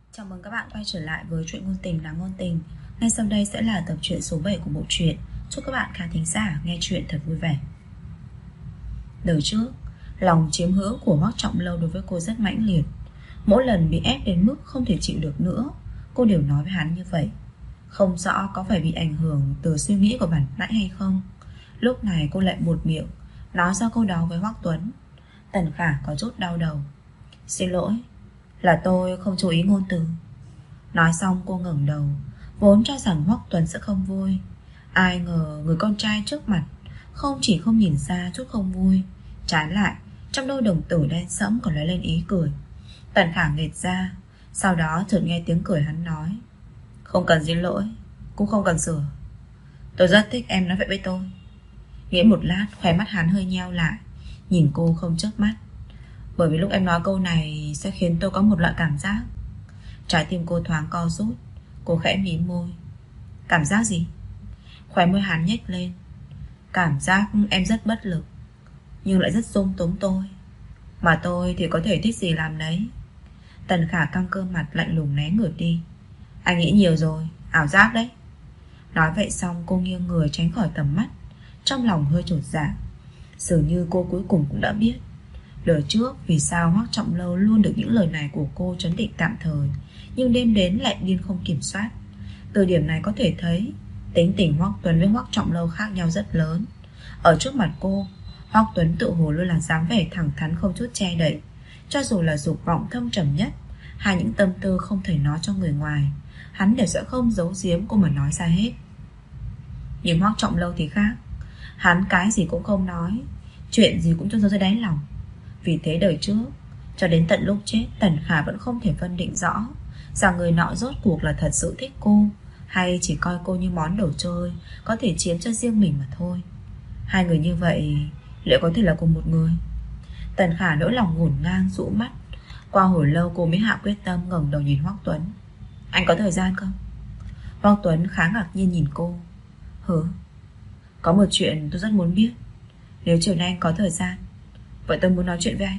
Chào mừng các bạn quay trở lại với truyện ngôn tình là ngôn tình. Ngay sau đây sẽ là tập truyện số 7 của bộ truyện. Chúc các bạn khán thính giả nghe truyện thật vui vẻ. Đời trước, lòng chiếm hữu của Hoắc Trọng Lâu đối với cô rất mãnh liệt. Mỗi lần bị ép đến mức không thể chịu được nữa, cô đều nói với hắn như vậy. Không rõ có phải bị ảnh hưởng từ suy nghĩ của bản nãy hay không. Lúc này cô lại buột miệng nói ra câu đó với Hoắc Tuấn. Tần Khả có chút đau đầu. Xin lỗi, là tôi không chú ý ngôn từ. Nói xong cô ngẩng đầu, vốn cho rằng Hoắc Tuấn sẽ không vui. Ai ngờ người con trai trước mặt không chỉ không nhìn ra chút không vui, trái lại trong đôi đồng tử đen sẫm còn lóe lên ý cười. Tần Khả nghệt ra, sau đó chợt nghe tiếng cười hắn nói: không cần xin lỗi, cũng không cần sửa. Tôi rất thích em nói vậy với tôi. Nghĩ một lát, khóe mắt hắn hơi nheo lại, nhìn cô không chớp mắt. Bởi vì lúc em nói câu này sẽ khiến tôi có một loại cảm giác. Trái tim cô thoáng co rút. Cô khẽ mím môi. Cảm giác gì? Khóe môi hắn nhếch lên. Cảm giác em rất bất lực, nhưng lại rất dung túng tôi. Mà tôi thì có thể thích gì làm đấy. Tần Khả căng cơ mặt lạnh lùng né người đi. Anh nghĩ nhiều rồi, ảo giác đấy. Nói vậy xong cô nghiêng người tránh khỏi tầm mắt, trong lòng hơi chột dạ. Dường như cô cuối cùng cũng đã biết đời trước vì sao Hoắc Trọng Lâu luôn được những lời này của cô trấn định tạm thời, nhưng đêm đến lại điên không kiểm soát. Từ điểm này có thể thấy tính tình Hoắc Tuấn với Hoắc Trọng Lâu khác nhau rất lớn. Ở trước mặt cô, Hoắc Tuấn tự hồ luôn là dáng vẻ thẳng thắn không chút che đậy. Cho dù là dục vọng thâm trầm nhất hay những tâm tư không thể nói cho người ngoài, hắn đều sẽ không giấu giếm cô mà nói ra hết. Nhưng Hoắc Trọng Lâu thì khác. Hắn cái gì cũng không nói, chuyện gì cũng cho giấu dưới đáy lòng. Vì thế đời trước, cho đến tận lúc chết, Tần Khả vẫn không thể phân định rõ rằng người nọ rốt cuộc là thật sự thích cô, hay chỉ coi cô như món đồ chơi có thể chiếm cho riêng mình mà thôi. Hai người như vậy liệu có thể là cùng một người? Tần Khả nỗi lòng ngổn ngang rũ mắt. Qua hồi lâu cô mới hạ quyết tâm ngẩng đầu nhìn Hoắc Tuấn. Anh có thời gian không? Hoắc Tuấn khá ngạc nhiên nhìn cô. Hử? Có một chuyện tôi rất muốn biết. Nếu chiều nay anh có thời gian, vậy tôi muốn nói chuyện với anh.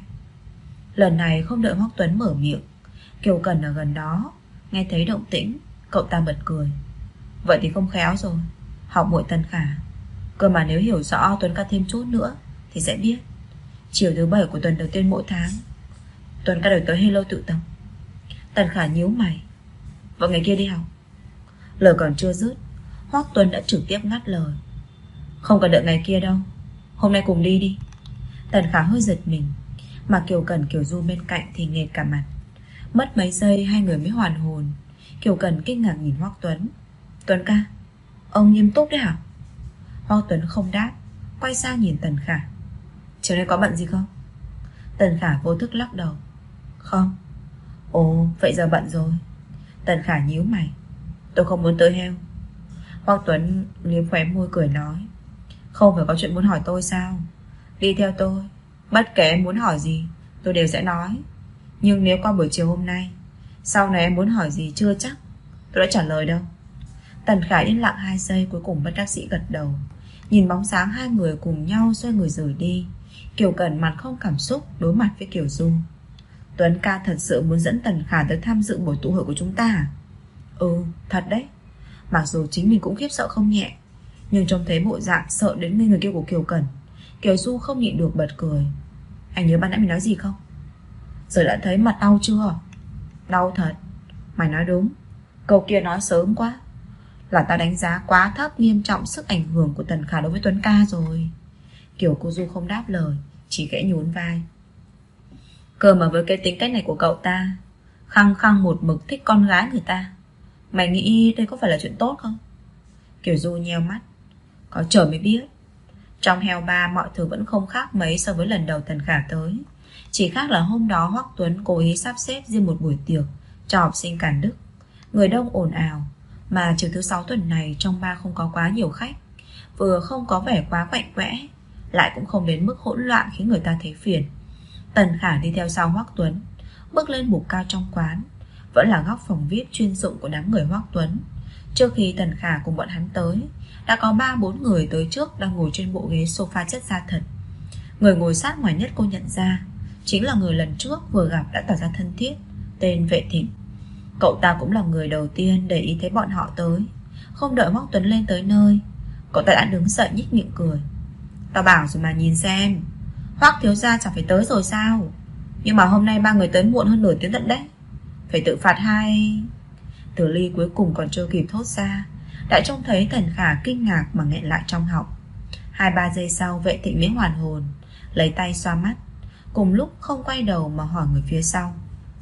Lần này không đợi Hoắc Tuấn mở miệng, Kiều Cần ở gần đó nghe thấy động tĩnh, cậu ta bật cười. Vậy thì không khéo rồi, học muội Tần Khả. Cơ mà nếu hiểu rõ Tuấn ca thêm chút nữa thì sẽ biết. Chiều thứ 7 của tuần đầu tiên mỗi tháng, Tuấn ca đổi tới Hello tự tập. Tần Khả nhíu mày. Vậy ngày kia đi học? Lời còn chưa dứt, Hoắc Tuấn đã trực tiếp ngắt lời. Không cần đợi ngày kia đâu, hôm nay cùng đi đi. Tần Khả hơi giật mình, mà Kiều Cần Kiều Du bên cạnh thì nghệt cả mặt. Mất mấy giây hai người mới hoàn hồn. Kiều Cần kinh ngạc nhìn Hoắc Tuấn. Tuấn ca, ông nghiêm túc đấy hả? Hoắc Tuấn không đáp, quay sang nhìn Tần Khả. Chiều nay có bận gì không? Tần Khả vô thức lắc đầu. Không. Ồ, vậy giờ bận rồi. Tần Khả nhíu mày. Tôi không muốn tới heo. Hoắc Tuấn liếm khóe môi cười nói. Không phải có chuyện muốn hỏi tôi sao? Đi theo tôi, bất kể em muốn hỏi gì tôi đều sẽ nói. Nhưng nếu qua buổi chiều hôm nay, sau này em muốn hỏi gì chưa chắc tôi đã trả lời đâu. Tần Khả yên lặng 2 giây, cuối cùng bất đắc dĩ gật đầu. Nhìn bóng dáng hai người cùng nhau xoay người rời đi, Kiều Cần mặt không cảm xúc đối mặt với Kiều Du. Tuấn ca thật sự muốn dẫn Tần Khả tới tham dự buổi tụ hội của chúng ta à? Ừ, thật đấy. Mặc dù chính mình cũng khiếp sợ không nhẹ, nhưng trông thấy bộ dạng sợ đến ngây người kia của Kiều Cần, Kiều Du không nhịn được bật cười. Anh nhớ ban nãy mình nói gì không? Giờ đã thấy mặt đau chưa? Đau thật. Mày nói đúng, câu kia nói sớm quá. Là tao đánh giá quá thấp nghiêm trọng sức ảnh hưởng của Tần Khả đối với Tuấn ca rồi. Kiều Cô Du không đáp lời, chỉ khẽ nhún vai. Cơ mà với cái tính cách này của cậu ta, khăng khăng một mực thích con gái người ta, mày nghĩ đây có phải là chuyện tốt không? Kiều Du nheo mắt. Có trời mới biết. Trong heo ba mọi thứ vẫn không khác mấy so với lần đầu Tần Khả tới. Chỉ khác là hôm đó Hoắc Tuấn cố ý sắp xếp riêng một buổi tiệc cho học sinh Càn Đức. Người đông ồn ào, mà chiều thứ 6 tuần này trong ba không có quá nhiều khách. Vừa không có vẻ quá quạnh quẽ, lại cũng không đến mức hỗn loạn khiến người ta thấy phiền. Tần Khả đi theo sau Hoắc Tuấn, bước lên bục cao trong quán. Vẫn là góc phòng VIP chuyên dụng của đám người Hoắc Tuấn. Trước khi Tần Khả cùng bọn hắn tới, đã có 3-4 người tới trước đang ngồi trên bộ ghế sofa chất da thật. Người ngồi sát ngoài nhất cô nhận ra chính là người lần trước vừa gặp đã tỏ ra thân thiết, tên Vệ Thịnh. Cậu ta cũng là người đầu tiên để ý thấy bọn họ tới. Không đợi Hoắc Tuấn lên tới nơi, cậu ta đã đứng dậy nhếch miệng cười. Tao bảo rồi mà, nhìn xem, Hoắc thiếu gia chẳng phải tới rồi sao? Nhưng mà hôm nay ba người tới muộn hơn nửa tiếng tận đấy. Phải tự phạt hay... Tử Ly cuối cùng còn chưa kịp thốt ra, đã trông thấy Tần Khả kinh ngạc mà nghẹn lại trong họng. 2-3 giây sau, Vệ Thịnh mới hoàn hồn, lấy tay xoa mắt, cùng lúc không quay đầu mà hỏi người phía sau.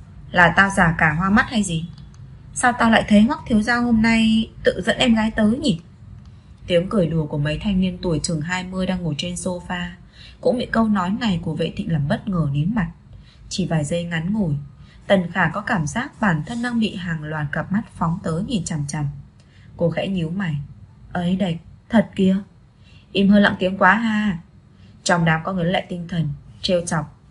Là tao giả cả hoa mắt hay gì? Sao tao lại thấy Hoắc thiếu gia hôm nay tự dẫn em gái tới nhỉ? Tiếng cười đùa của mấy thanh niên tuổi chừng 20 đang ngồi trên sofa cũng bị câu nói này của Vệ Thịnh làm bất ngờ nín mặt. Chỉ vài giây ngắn ngủi, Tần Khả có cảm giác bản thân đang bị hàng loạt cặp mắt phóng tới nhìn chằm chằm. Cô khẽ nhíu mày. Ấy đệch, thật kìa. Im hơi lặng tiếng quá ha. Trong đám có người lại tinh thần trêu chọc.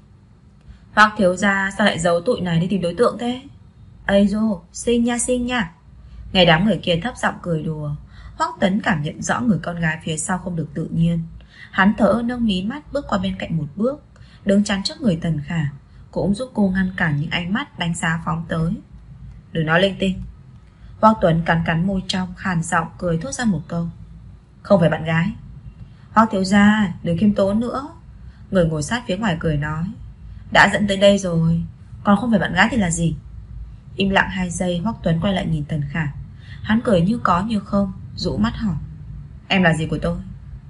Hoắc thiếu gia sao lại giấu tụi này đi tìm đối tượng thế? Ây dô, xinh nha. Nghe đám người kia thấp giọng cười đùa, Hoắc Tấn cảm nhận rõ người con gái phía sau không được tự nhiên. Hắn thở nâng mí mắt bước qua bên cạnh một bước, đứng chắn trước người Tần Khả, cũng giúp cô ngăn cản những ánh mắt đánh giá phóng tới. Đừng nói linh tinh. Hoắc Tuấn cắn môi trong, khàn giọng cười thốt ra một câu. Không phải bạn gái. Hoắc thiếu gia, đừng khiêm tốn nữa. Người ngồi sát phía ngoài cười nói. Đã dẫn tới đây rồi, còn không phải bạn gái thì là gì? Im lặng 2 giây, Hoắc Tuấn quay lại nhìn Tần Khả. Hắn cười như có như không, rũ mắt hỏi. Em là gì của tôi?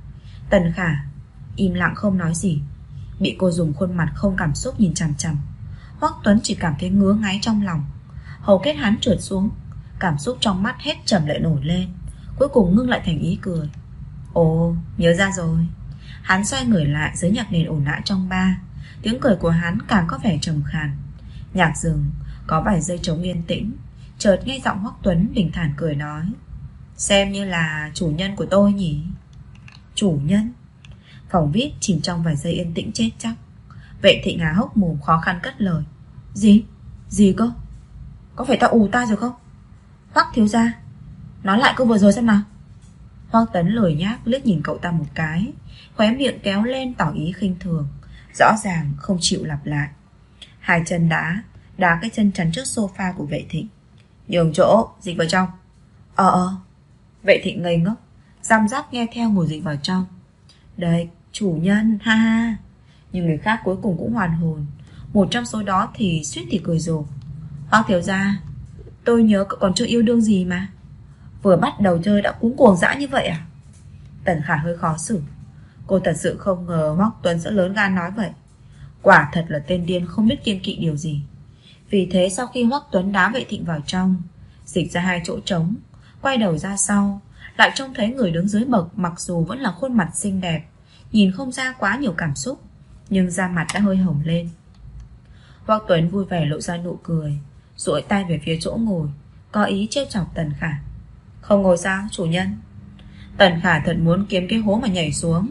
Tần Khả im lặng không nói gì, bị cô dùng khuôn mặt không cảm xúc nhìn chằm chằm. Hoắc Tuấn chỉ cảm thấy ngứa ngáy trong lòng. Hầu kết hắn trượt xuống, cảm xúc trong mắt hết trầm lại nổi lên, cuối cùng ngưng lại thành ý cười. Ồ, nhớ ra rồi. Hắn xoay người lại dưới nhạc nền ồn ào trong bar. Tiếng cười của hắn càng có vẻ trầm khàn. Nhạc dừng, có vài giây trống yên tĩnh. Chợt nghe giọng Hoắc Tuấn bình thản cười nói. Xem như là chủ nhân của tôi nhỉ? Chủ nhân? Phòng VIP chìm trong vài giây yên tĩnh chết chóc. Vệ Thịnh há hốc mồm khó khăn cất lời. Gì? Gì cơ? Có phải tao ù tai rồi không? Hoắc thiếu gia, nói lại câu vừa rồi xem nào. Hoắc Tấn lười nhác liếc nhìn cậu ta một cái, khóe miệng kéo lên tỏ ý khinh thường, rõ ràng không chịu lặp lại. Hai chân đá cái chân chắn trước sofa của Vệ Thịnh. Nhường chỗ, dịch vào trong. Vệ Thịnh ngây ngốc, răm rắp nghe theo ngồi dịch vào trong. Đấy, chủ nhân, ha ha. Nhưng người khác cuối cùng cũng hoàn hồn. Một trong số đó thì suýt thì cười rồ. Hoắc thiếu gia, tôi nhớ cậu còn chưa yêu đương gì mà. Vừa bắt đầu chơi đã cuống cuồng dã như vậy à? Tần Khả hơi khó xử. Cô thật sự không ngờ Hoắc Tuấn sẽ lớn gan nói vậy. Quả thật là tên điên không biết kiêng kỵ điều gì. Vì thế sau khi Hoắc Tuấn đá Vệ Thịnh vào trong, dịch ra 2 chỗ trống, quay đầu ra sau, lại trông thấy người đứng dưới bậc. Mặc dù vẫn là khuôn mặt xinh đẹp, nhìn không ra quá nhiều cảm xúc, nhưng da mặt đã hơi hồng lên. Hoắc Tuấn vui vẻ lộ ra nụ cười, duỗi tay về phía chỗ ngồi, có ý trêu chọc Tần Khả. Không ngồi sao chủ nhân? Tần Khả thật muốn kiếm cái hố mà nhảy xuống.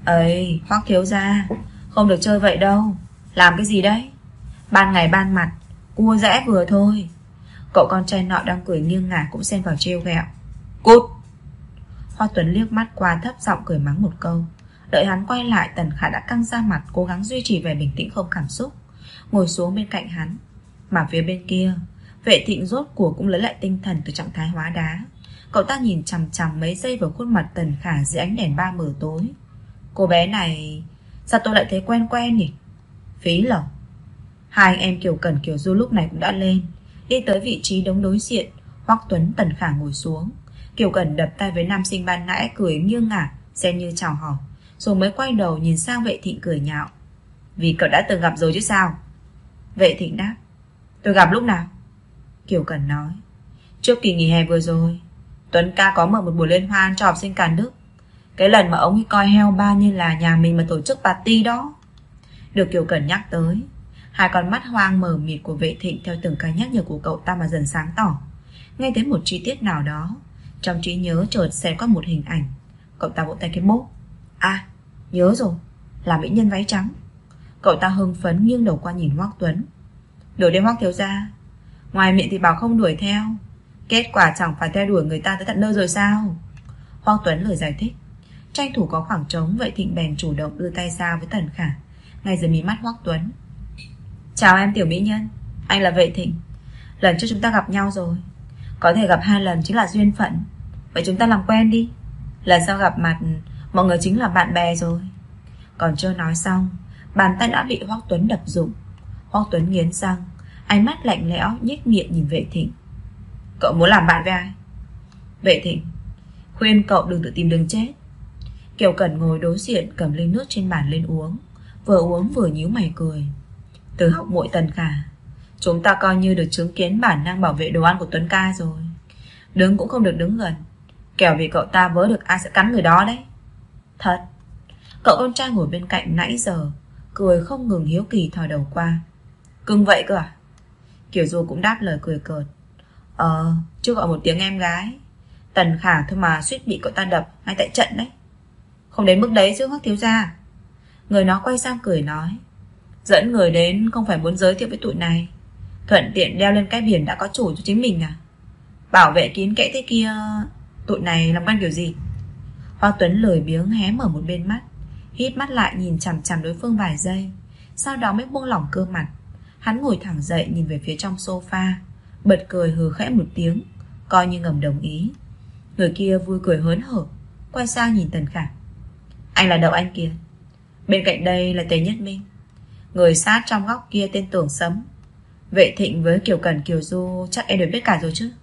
Ấy, Hoắc thiếu gia, không được chơi vậy đâu. Làm cái gì đấy? Ban ngày ban mặt, cua rẽ vừa thôi. Cậu con trai nọ đang cười nghiêng ngả cũng xen vào trêu ghẹo. Cút! Hoắc Tuấn liếc mắt qua thấp giọng cười mắng một câu. Đợi hắn quay lại, Tần Khả đã căng ra mặt, cố gắng duy trì vẻ bình tĩnh không cảm xúc, ngồi xuống bên cạnh hắn. Mà phía bên kia, Vệ Thịnh rốt cuộc cũng lấy lại tinh thần từ trạng thái hóa đá. Cậu ta nhìn chằm chằm mấy giây vào khuôn mặt Tần Khả dưới ánh đèn ba mờ tối. Cô bé này, sao tôi lại thấy quen quen nhỉ? Phí lẩu. Hai anh em Kiều Cẩn Kiều Du lúc này cũng đã lên, đi tới vị trí đống đối diện. Hoắc Tuấn, Tần Khả ngồi xuống. Kiều Cẩn đập tay với nam sinh ban nãy, cười nghiêng ngả, xem như chào hỏi, rồi mới quay đầu nhìn sang Vệ Thịnh cười nhạo. Vì cậu đã từng gặp rồi chứ sao? Vệ Thịnh đáp. Tôi gặp lúc nào? Kiều Cẩn nói. Trước kỳ nghỉ hè vừa rồi, Tuấn ca có mở một buổi liên hoan cho học sinh cả nước. Cái lần mà ông ấy coi heo ba như là nhà mình mà tổ chức party đó. Được Kiều Cẩn nhắc tới, hai con mắt hoang mờ mịt của Vệ Thịnh theo từng cái nhắc nhở của cậu ta mà dần sáng tỏ. Nghe thấy một chi tiết nào đó, trong trí nhớ chợt xẹt qua một hình ảnh. Cậu ta vỗ tay cái bốp. À, nhớ rồi, là mỹ nhân váy trắng. Cậu ta hưng phấn nghiêng đầu qua nhìn Hoắc Tuấn. Đuổi đến Hoắc thiếu gia, ngoài miệng thì bảo không đuổi theo, kết quả chẳng phải theo đuổi người ta tới tận nơi rồi sao? Hoắc Tuấn lời giải thích. Tranh thủ có khoảng trống, Vệ Thịnh bèn chủ động đưa tay ra với Tần Khả, ngay dưới mí mắt Hoắc Tuấn. Chào em tiểu mỹ nhân, anh là Vệ Thịnh. Lần trước chúng ta gặp nhau rồi, có thể gặp 2 lần chính là duyên phận. Vậy chúng ta làm quen đi. Lần sau gặp mặt, mọi người chính là bạn bè rồi. Còn chưa nói xong, bàn tay đã bị Hoắc Tuấn đập rụng. Hoắc Tuấn nghiến răng, ánh mắt lạnh lẽo nhếch miệng nhìn Vệ Thịnh. Cậu muốn làm bạn với ai? Vệ Thịnh, khuyên cậu đừng tự tìm đường chết. Kiều Cẩn ngồi đối diện cầm ly nước trên bàn lên uống vừa nhíu mày cười. Từ học muội Tần Khả, chúng ta coi như được chứng kiến bản năng bảo vệ đồ ăn của Tuấn ca rồi. Đứng cũng không được đứng gần, kẻo vì cậu ta vớ được ai sẽ cắn người đó đấy. Thật. Cậu con trai ngồi bên cạnh nãy giờ cười không ngừng hiếu kỳ thò đầu qua. Cưng vậy cơ à? Kiều Du cũng đáp lời cười cợt. Chưa gọi một tiếng em gái. Tần Khả thôi mà suýt bị cậu ta đập ngay tại trận đấy. Không đến mức đấy chứ Hoắc thiếu gia. Người nó quay sang cười nói. Dẫn người đến không phải muốn giới thiệu với tụi này, thuận tiện đeo lên cái biển đã có chủ cho chính mình à? Bảo vệ kín kẽ thế kia, tụi này làm quen kiểu gì? Hoa Tuấn lười biếng hé mở một bên mắt, híp mắt lại nhìn chằm chằm đối phương vài giây, sau đó mới buông lỏng cơ mặt. Hắn ngồi thẳng dậy nhìn về phía trong sofa, bật cười hừ khẽ một tiếng, coi như ngầm đồng ý. Người kia vui cười hớn hở, quay sang nhìn Tần Khả. Anh là Đậu Anh Kiệt, bên cạnh đây là Tề Nhất Minh. Người sát trong góc kia tên Tưởng Sấm. Vệ Thịnh với Kiều Cẩn Kiều Du chắc em đều biết cả rồi chứ.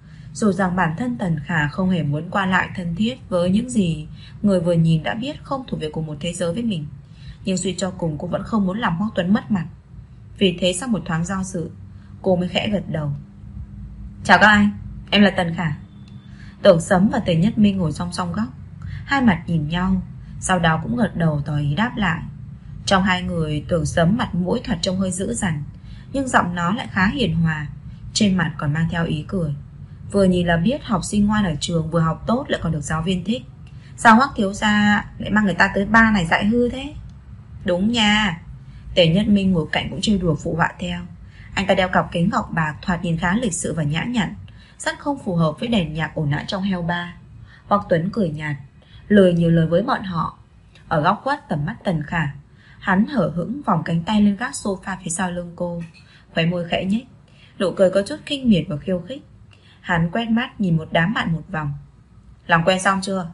Dù rằng bản thân Tần Khả không hề muốn qua lại thân thiết với những gì người vừa nhìn đã biết không thuộc về cùng một thế giới với mình, nhưng suy cho cùng cô vẫn không muốn làm Hoắc Tuấn mất mặt. Vì thế sau một thoáng do dự, cô mới khẽ gật đầu. Chào các anh, em là Tần Khả. Tưởng Sấm và Tề Nhất Minh ngồi song song góc, hai mặt nhìn nhau, sau đó cũng gật đầu tỏ ý đáp lại. Trong hai người, Tưởng Sấm mặt mũi thoạt trông hơi dữ dằn, nhưng giọng nó lại khá hiền hòa, trên mặt còn mang theo ý cười. Vừa nhìn là biết học sinh ngoan ở trường, vừa học tốt lại còn được giáo viên thích. Sao Hoắc thiếu gia lại mang người ta tới ba này dạy hư thế? Đúng nha. Tề Nhất Minh ngồi cạnh cũng trêu đùa phụ họa theo. Anh ta đeo cặp kính ngọc bạc, thoạt nhìn khá lịch sự và nhã nhặn, rất không phù hợp với đèn nhạc ồn ào trong heo bar. Hoắc Tuấn cười nhạt, lười nhiều lời với bọn họ. Ở góc khuất tầm mắt Tần Khả, hắn hở hững vòng cánh tay lên gác sofa phía sau lưng cô, khóe môi khẽ nhếch, nụ cười có chút khinh miệt và khiêu khích. Hắn quét mắt nhìn một đám bạn một vòng. Làm quen xong chưa?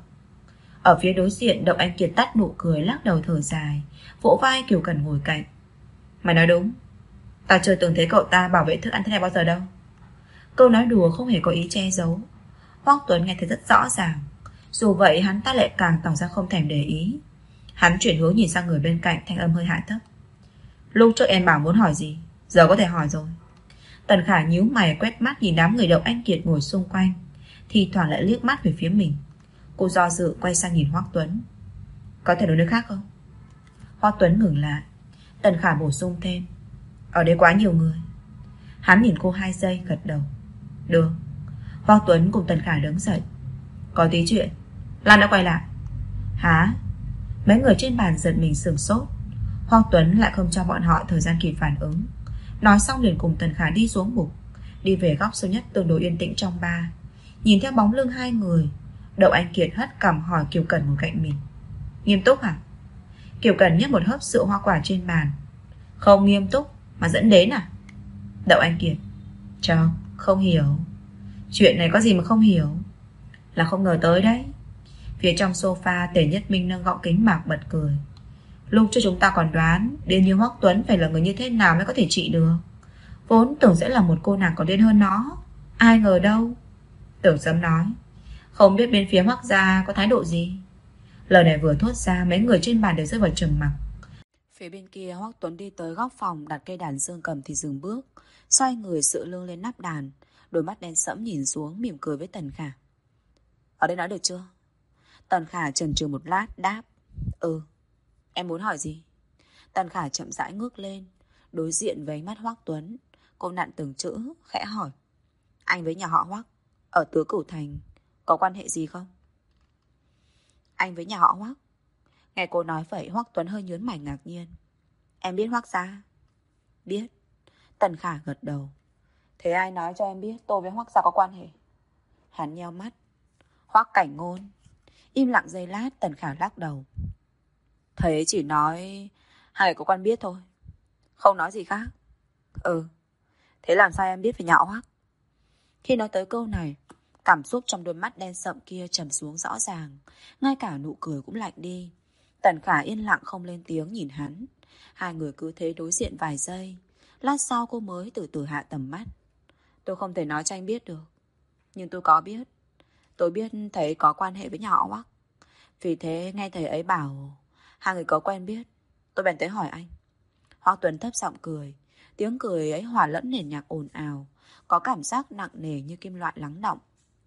Ở phía đối diện, Đậu Anh Kiệt tắt nụ cười, lắc đầu thở dài, vỗ vai Kiều Cần ngồi cạnh. Mày nói đúng, tao chưa từng thấy cậu ta bảo vệ thức ăn thế này bao giờ đâu. Câu nói đùa không hề có ý che giấu. Hoắc Tuấn nghe thấy rất rõ ràng. Dù vậy hắn ta lại càng tỏ ra không thèm để ý. Hắn chuyển hướng nhìn sang người bên cạnh, thanh âm hơi hạ thấp. Lúc trước em bảo muốn hỏi gì, giờ có thể hỏi rồi. Tần Khả nhíu mày quét mắt nhìn đám người Đậu Anh Kiệt ngồi xung quanh, thì thoảng lại liếc mắt về phía mình. Cô do dự quay sang nhìn Hoắc Tuấn. Có thể đổi nơi khác không? Hoắc Tuấn ngừng lại. Tần Khả bổ sung thêm. Ở đây quá nhiều người. Hắn nhìn cô 2 giây gật đầu. Được. Hoắc Tuấn cùng Tần Khả đứng dậy. Có tí chuyện. Lan đã quay lại. Hả? Mấy người trên bàn giật mình sửng sốt. Hoắc Tuấn lại không cho bọn họ thời gian kịp phản ứng. Nói xong liền cùng Tần Khả đi xuống bục, đi về góc sâu nhất tương đối yên tĩnh trong bar. Nhìn theo bóng lưng hai người, Đậu Anh Kiệt hất cằm hỏi Kiều Cần ngồi cạnh mình. Nghiêm túc hả? Kiều Cần nhấp một hớp rượu hoa quả trên bàn. Không nghiêm túc mà dẫn đến à? Đậu Anh Kiệt. Không hiểu. Chuyện này có gì mà không hiểu? Là không ngờ tới đấy. Phía trong sofa, Tề Nhất Minh nâng gọng kính mạc bật cười. Lúc trước chúng ta còn đoán điên như Hoắc Tuấn phải là người như thế nào mới có thể trị được. Vốn tưởng sẽ là một cô nàng còn điên hơn nó, ai ngờ đâu. Tưởng Sấm nói. Không biết bên phía Hoắc gia có thái độ gì. Lời này vừa thốt ra, mấy người trên bàn đều rơi vào trầm mặc. Phía bên kia, Hoắc Tuấn đi tới góc phòng, đặt cây đàn dương cầm thì dừng bước, xoay người dựa lưng lên nắp đàn, đôi mắt đen sẫm nhìn xuống, mỉm cười với Tần Khả. Ở đây nói được chưa? Tần Khả chần chừ một lát đáp. Ừ. Em muốn hỏi gì? Tần Khả chậm rãi ngước lên, đối diện với ánh mắt Hoắc Tuấn. Cô nặn từng chữ, khẽ hỏi. Anh với nhà họ Hoắc ở Tứ Cửu Thành có quan hệ gì không? Anh với nhà họ Hoắc? Nghe cô nói vậy, Hoắc Tuấn hơi nhướng mày ngạc nhiên. Em biết Hoắc gia? Biết. Tần Khả gật đầu. Thế ai nói cho em biết tôi với Hoắc gia có quan hệ? Hắn nheo mắt. Hoắc Cảnh Ngôn. Im lặng giây lát, Tần Khả lắc đầu. Thầy ấy chỉ nói hai người có quen biết thôi, không nói gì khác. Ừ. Thế làm sao em biết về nhà họ Hoắc? Khi nói tới câu này, cảm xúc trong đôi mắt đen sậm kia trầm xuống rõ ràng, ngay cả nụ cười cũng lạnh đi. Tần Khả yên lặng không lên tiếng nhìn hắn. Hai người cứ thế đối diện vài giây. Lát sau cô mới từ từ hạ tầm mắt. Tôi không thể nói cho anh biết được, nhưng tôi có biết. Tôi biết thầy có quan hệ với nhà họ Hoắc. Vì thế nghe thầy ấy bảo hai người có quen biết, tôi bèn tới hỏi anh. Hoắc Tuấn thấp giọng cười. Tiếng cười ấy hòa lẫn nền nhạc ồn ào, có cảm giác nặng nề như kim loại lắng đọng.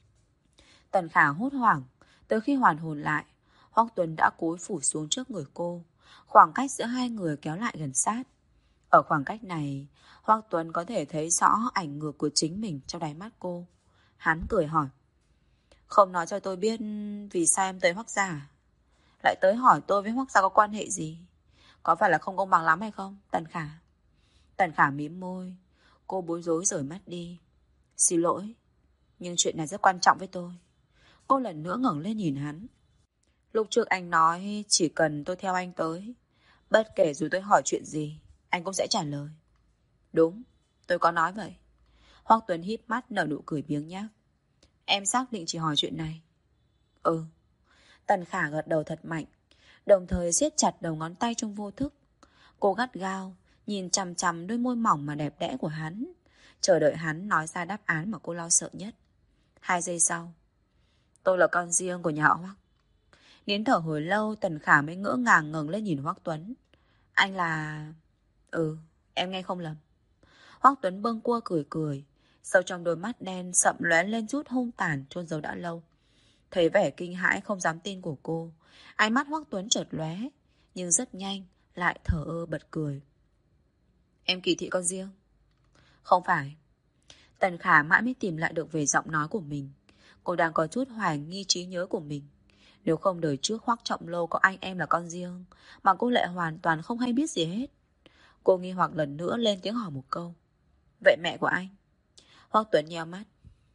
Tần Khả hốt hoảng. Tới khi hoàn hồn lại, Hoắc Tuấn đã cúi phủ xuống trước người cô. Khoảng cách giữa hai người kéo lại gần sát. Ở khoảng cách này, Hoắc Tuấn có thể thấy rõ ảnh ngược của chính mình trong đáy mắt cô. Hắn cười hỏi. Không nói cho tôi biết vì sao em tới Hoắc gia, lại tới hỏi tôi với Hoắc gia có quan hệ gì? Có phải là không công bằng lắm hay không, Tần Khả? Tần Khả mím môi. Cô bối rối rời mắt đi. Xin lỗi, nhưng chuyện này rất quan trọng với tôi. Cô lần nữa ngẩng lên nhìn hắn. Lúc trước anh nói chỉ cần tôi theo anh tới, bất kể dù tôi hỏi chuyện gì, anh cũng sẽ trả lời. Đúng, tôi có nói vậy. Hoắc Tuấn híp mắt nở nụ cười biếng nhác. Em xác định chỉ hỏi chuyện này? Ừ. Tần Khả gật đầu thật mạnh, đồng thời siết chặt đầu ngón tay trong vô thức. Cô gắt gao nhìn chằm chằm đôi môi mỏng mà đẹp đẽ của hắn, chờ đợi hắn nói ra đáp án mà cô lo sợ nhất. 2 giây sau. Tôi là con riêng của nhà họ Hoắc. Nín thở hồi lâu, Tần Khả mới ngỡ ngàng ngẩng lên nhìn Hoắc Tuấn. Anh là... Ừ, em nghe không lầm. Hoắc Tuấn bâng quơ cười cười, sâu trong đôi mắt đen sậm lóe lên chút hung tàn chôn giấu đã lâu. Thấy vẻ kinh hãi không dám tin của cô, ánh mắt Hoắc Tuấn chợt lóe, nhưng rất nhanh lại thở ơ bật cười. Em kỳ thị con riêng? Không phải. Tần Khả mãi mới tìm lại được về giọng nói của mình. Cô đang có chút hoài nghi trí nhớ của mình. Nếu không đời trước Hoắc Trọng Lâu có anh em là con riêng, mà cô lại hoàn toàn không hay biết gì hết. Cô nghi hoặc lần nữa lên tiếng hỏi một câu. Vậy mẹ của anh? Hoắc Tuấn nheo mắt.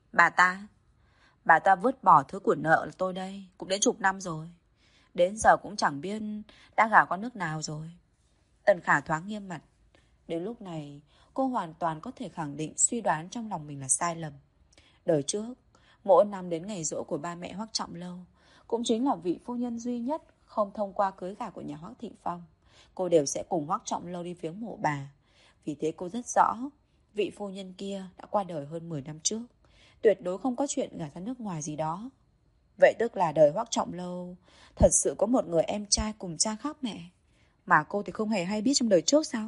Bà ta vứt bỏ thứ của nợ là tôi đây, cũng đến chục năm rồi. Đến giờ cũng chẳng biết đã gả con nước nào rồi. Tần Khả thoáng nghiêm mặt. Đến lúc này, cô hoàn toàn có thể khẳng định suy đoán trong lòng mình là sai lầm. Đời trước, mỗi năm đến ngày giỗ của ba mẹ Hoắc Trọng Lâu, cũng chính là vị phu nhân duy nhất không thông qua cưới gả của nhà Hoắc Thịnh Phong, cô đều sẽ cùng Hoắc Trọng Lâu đi viếng mộ bà. Vì thế cô rất rõ, vị phu nhân kia đã qua đời hơn 10 năm trước, tuyệt đối không có chuyện gả ra nước ngoài gì đó. Vậy tức là đời Hoắc Trọng Lâu thật sự có một người em trai cùng cha khác mẹ, mà cô thì không hề hay biết trong đời trước sao?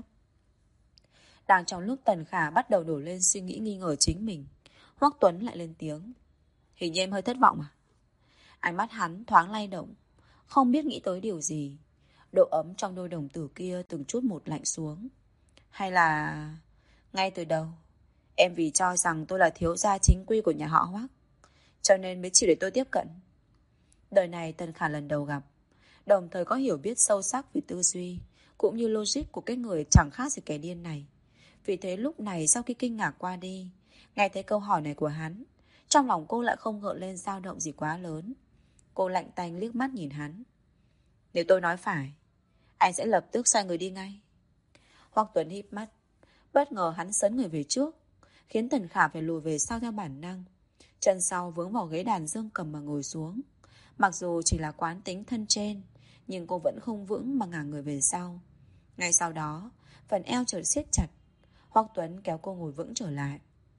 Đang trong lúc Tần Khả bắt đầu đổ lên suy nghĩ nghi ngờ chính mình, Hoắc Tuấn lại lên tiếng. Hình như em hơi thất vọng à? Ánh mắt hắn thoáng lay động, không biết nghĩ tới điều gì. Độ ấm trong đôi đồng tử kia từng chút một lạnh xuống. Hay là... Ngay từ đầu, em vì cho rằng tôi là thiếu gia chính quy của nhà họ Hoắc, cho nên mới chịu để tôi tiếp cận. Đời này Tần Khả lần đầu gặp, đồng thời có hiểu biết sâu sắc về tư duy, cũng như logic của cái người chẳng khác gì kẻ điên này. Vì thế lúc này sau khi kinh ngạc qua đi, nghe thấy câu hỏi này của hắn, trong lòng cô lại không gợn lên dao động gì quá lớn. Cô lạnh tanh liếc mắt nhìn hắn. Nếu tôi nói phải, anh sẽ lập tức xoay người đi ngay. Hoắc Tuấn híp mắt. Bất ngờ hắn sấn người về trước, khiến Tần Khả phải lùi về sau theo bản năng. Chân sau vướng vào ghế đàn dương cầm mà ngồi xuống. Mặc dù chỉ là quán tính thân trên, nhưng cô vẫn không vững mà ngả người về sau. Ngay sau đó, phần eo chợt siết chặt. Hoắc Tuấn kéo cô ngồi vững trở lại.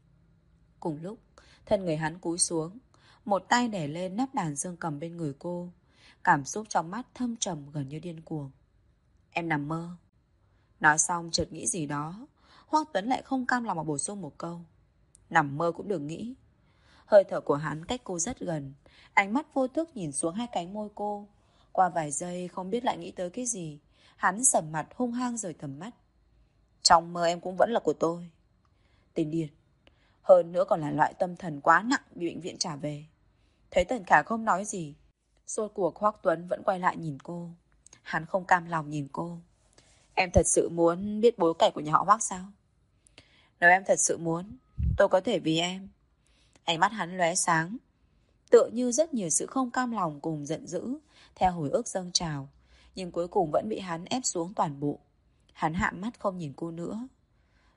Cùng lúc, thân người hắn cúi xuống, một tay đè lên nắp đàn dương cầm bên người cô. Cảm xúc trong mắt thâm trầm gần như điên cuồng. Em nằm mơ. Nói xong chợt nghĩ gì đó, Hoắc Tuấn lại không cam lòng mà bổ sung một câu. Nằm mơ cũng đừng nghĩ. Hơi thở của hắn cách cô rất gần, ánh mắt vô thức nhìn xuống hai cánh môi cô. Qua vài giây không biết lại nghĩ tới cái gì, hắn sầm mặt hung hăng rời tầm mắt. Trong mơ em cũng vẫn là của tôi. Tên điên. Hơn nữa còn là loại tâm thần quá nặng bị bệnh viện trả về. Thấy Tần Khả không nói gì, rốt cuộc Hoắc Tuấn vẫn quay lại nhìn cô. Hắn không cam lòng nhìn cô. Em thật sự muốn biết bối cảnh của nhà họ Hoắc sao? Nếu em thật sự muốn, tôi có thể vì em. Ánh mắt hắn lóe sáng, tựa như rất nhiều sự không cam lòng cùng giận dữ theo hồi ức dâng trào, nhưng cuối cùng vẫn bị hắn ép xuống toàn bộ. Hắn hạ mắt không nhìn cô nữa.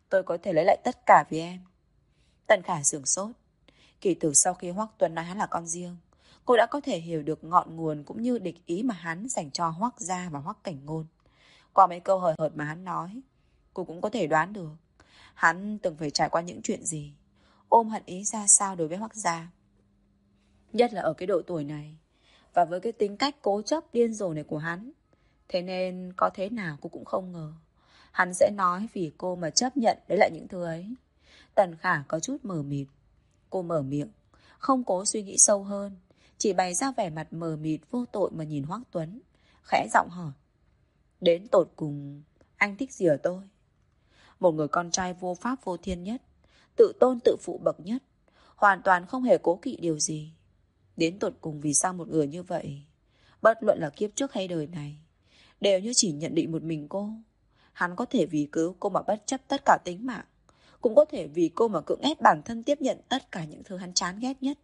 Tôi có thể lấy lại tất cả vì em. Tần Khả sửng sốt. Kỳ thực sau khi Hoắc Tuấn nói hắn là con riêng, cô đã có thể hiểu được ngọn nguồn cũng như địch ý mà hắn dành cho Hoắc gia và Hoắc Cảnh Ngôn. Qua mấy câu hời hợt mà hắn nói, cô cũng có thể đoán được hắn từng phải trải qua những chuyện gì, ôm hận ý ra sao đối với Hoắc gia. Nhất là ở cái độ tuổi này, và với cái tính cách cố chấp điên rồ này của hắn. Thế nên có thế nào cô cũng không ngờ hắn sẽ nói vì cô mà chấp nhận đấy lại những thứ ấy. Tần Khả có chút mờ mịt. Cô mở miệng, không cố suy nghĩ sâu hơn, chỉ bày ra vẻ mặt mờ mịt vô tội mà nhìn Hoắc Tuấn, khẽ giọng hỏi. Đến tột cùng, anh thích gì ở tôi? Một người con trai vô pháp vô thiên nhất, tự tôn tự phụ bậc nhất, hoàn toàn không hề cố kỵ điều gì. Đến tột cùng vì sao một người như vậy, bất luận là kiếp trước hay đời này, đều như chỉ nhận định một mình cô. Hắn có thể vì cứu cô mà bất chấp tất cả tính mạng, cũng có thể vì cô mà cưỡng ép bản thân tiếp nhận tất cả những thứ hắn chán ghét nhất.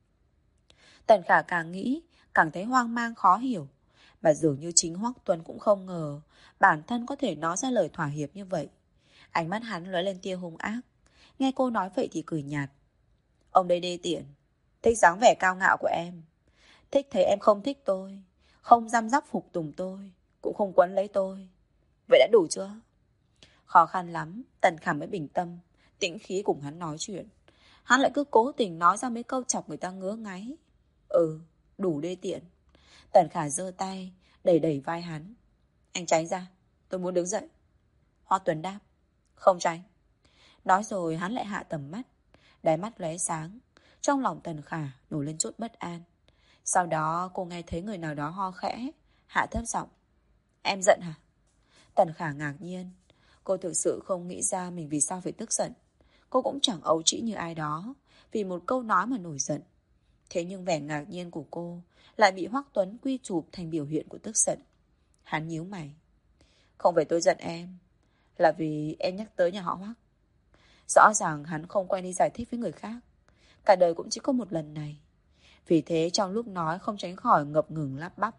Tần Khả càng nghĩ, càng thấy hoang mang khó hiểu. Mà dường như chính Hoắc Tuấn cũng không ngờ bản thân có thể nói ra lời thỏa hiệp như vậy. Ánh mắt hắn lóe lên tia hung ác. Nghe cô nói vậy thì cười nhạt. Ông đây đê tiện, thích dáng vẻ cao ngạo của em, thích thấy em không thích tôi, không răm rắp phục tùng tôi, cũng không quấn lấy tôi. Vậy đã đủ chưa? Khó khăn lắm Tần Khả mới bình tâm, tĩnh khí cùng hắn nói chuyện. Hắn lại cứ cố tình nói ra mấy câu chọc người ta ngứa ngáy. Đủ đê tiện. Tần Khả giơ tay đẩy đẩy vai hắn. Anh tránh ra, tôi muốn đứng dậy. Hoa Tuấn đáp. Không tránh. Nói rồi hắn lại hạ tầm mắt, đáy mắt lóe sáng. Trong lòng Tần Khả nổi lên chút bất an. Sau đó cô nghe thấy người nào đó ho khẽ, hạ thấp giọng. Em giận hả? Tần Khả ngạc nhiên. Cô thực sự không nghĩ ra mình vì sao phải tức giận. Cô cũng chẳng ấu trĩ như ai đó vì một câu nói mà nổi giận. Thế nhưng vẻ ngạc nhiên của cô lại bị Hoắc Tuấn quy chụp thành biểu hiện của tức giận. Hắn nhíu mày. Không phải tôi giận em, là vì em nhắc tới nhà họ Hoắc. Rõ ràng hắn không quay đi giải thích với người khác. Cả đời cũng chỉ có một lần này. Vì thế trong lúc nói không tránh khỏi ngập ngừng lắp bắp.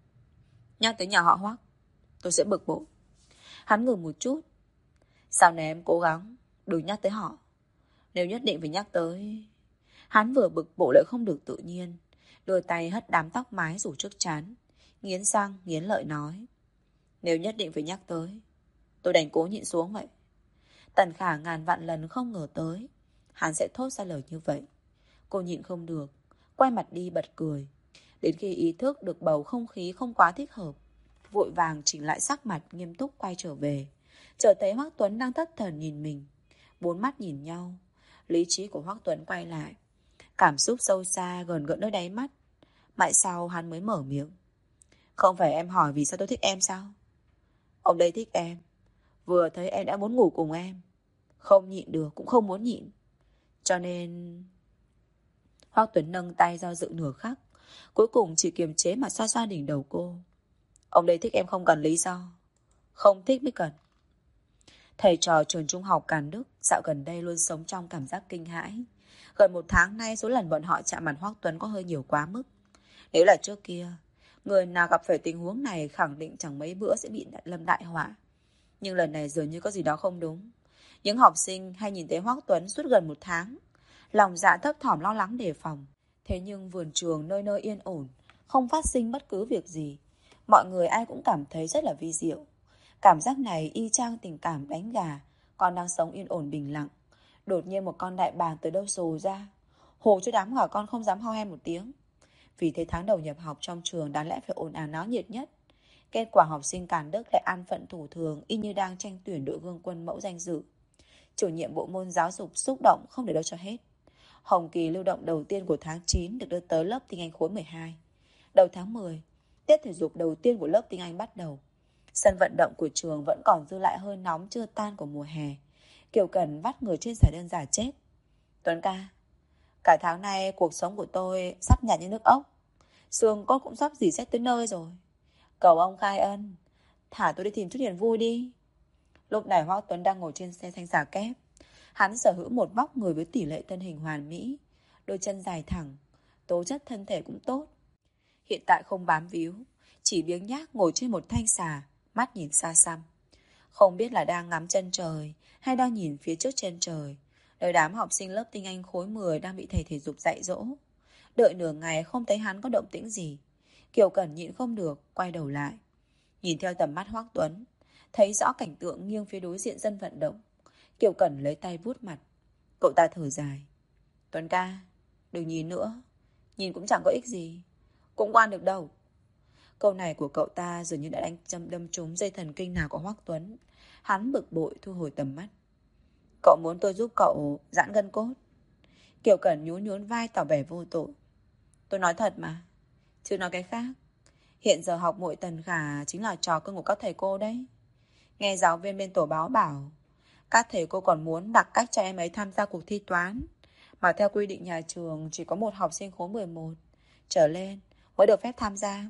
Nhắc tới nhà họ Hoắc, tôi sẽ bực bội. Hắn ngừng một chút. Sau này em cố gắng đừng nhắc tới họ. Nếu nhất định phải nhắc tới... Hắn vừa bực bội lại không được tự nhiên, đưa tay hất đám tóc mái rủ trước trán, nghiến răng nghiến lợi nói. Nếu nhất định phải nhắc tới, tôi đành cố nhịn xuống vậy. Tần Khả ngàn vạn lần không ngờ tới hắn sẽ thốt ra lời như vậy. Cô nhịn không được, quay mặt đi bật cười. Đến khi ý thức được bầu không khí không quá thích hợp, vội vàng chỉnh lại sắc mặt nghiêm túc quay trở về. Chợt thấy Hoắc Tuấn đang thất thần nhìn mình. Bốn mắt nhìn nhau. Lý trí của Hoắc Tuấn quay lại. Cảm xúc sâu xa gần gợn nơi đáy mắt. Mãi sau hắn mới mở miệng. Không phải em hỏi vì sao tôi thích em sao? Ông đây thích em, vừa thấy em đã muốn ngủ cùng em, không nhịn được cũng không muốn nhịn. Cho nên... Hoắc Tuấn nâng tay do dự nửa khắc, cuối cùng chỉ kiềm chế mà xoa xoa đỉnh đầu cô. Ông đây thích em không cần lý do, không thích mới cần. Thầy trò trường trung học Càn Đức dạo gần đây luôn sống trong cảm giác kinh hãi. Gần 1 tháng nay số lần bọn họ chạm mặt Hoắc Tuấn có hơi nhiều quá mức. Nếu là trước kia, người nào gặp phải tình huống này khẳng định chẳng mấy bữa sẽ bị lâm đại họa. Nhưng lần này dường như có gì đó không đúng. Những học sinh hay nhìn thấy Hoắc Tuấn suốt gần 1 tháng, lòng dạ thấp thỏm lo lắng đề phòng. Thế nhưng vườn trường nơi nơi yên ổn, không phát sinh bất cứ việc gì. Mọi người ai cũng cảm thấy rất là vi diệu. Cảm giác này y chang tình cảm đánh gà, con đang sống yên ổn bình lặng. Đột nhiên một con đại bàng từ đâu sồ ra, hồ cho đám gà con không dám ho he một tiếng. Vì thế tháng đầu nhập học trong trường đáng lẽ phải ồn ào náo nhiệt nhất. Kết quả học sinh Càn Đức lại an phận thủ thường, y như đang tranh tuyển đội gương quân mẫu danh dự. Chủ nhiệm bộ môn giáo dục xúc động không để đâu cho hết. Hồng kỳ lưu động đầu tiên của tháng 9 được đưa tới lớp tiếng Anh khối 12. Đầu tháng 10, tiết thể dục đầu tiên của lớp tiếng Anh bắt đầu. Sân vận động của trường vẫn còn dư lại hơi nóng chưa tan của mùa hè. Kiều Cần vắt người trên giải đơn giả chết. Tuấn ca, cả tháng nay cuộc sống của tôi sắp nhạt như nước ốc. Xương cốt cũng sắp rỉ sét tới nơi rồi. Cầu ông khai ân, thả tôi đi tìm chút niềm vui đi. Lúc này Hoắc Tuấn đang ngồi trên xe xanh xà kép. Hắn sở hữu một vóc người với tỷ lệ thân hình hoàn mỹ, đôi chân dài thẳng, tố chất thân thể cũng tốt. Hiện tại không bám víu, chỉ biếng nhác ngồi trên một thanh xà, mắt nhìn xa xăm. Không biết là đang ngắm chân trời hay đang nhìn phía trước chân trời, đợi đám học sinh lớp tiếng Anh khối 10 đang bị thầy thể dục dạy dỗ. Đợi nửa ngày không thấy hắn có động tĩnh gì, Kiều Cẩn nhịn không được quay đầu lại, nhìn theo tầm mắt Hoắc Tuấn, thấy rõ cảnh tượng nghiêng phía đối diện sân vận động. Kiều Cẩn lấy tay vuốt mặt. Cậu ta thở dài. Tuấn ca, đừng nhìn nữa. Nhìn cũng chẳng có ích gì, cũng quan được đâu. Câu này của cậu ta dường như đã đâm trúng dây thần kinh nào của Hoắc Tuấn. Hắn bực bội thu hồi tầm mắt. Cậu muốn tôi giúp cậu giãn gân cốt? Kiều Cẩn nhún nhún vai tỏ vẻ vô tội. Tôi nói thật mà, chứ nói cái khác. Hiện giờ học muội Tần Khả chính là trò cưng của các thầy cô đấy. Nghe giáo viên bên tổ báo bảo, các thầy cô còn muốn đặt cách cho em ấy tham gia cuộc thi toán, mà theo quy định nhà trường chỉ có một học sinh khối 11 trở lên mới được phép tham gia.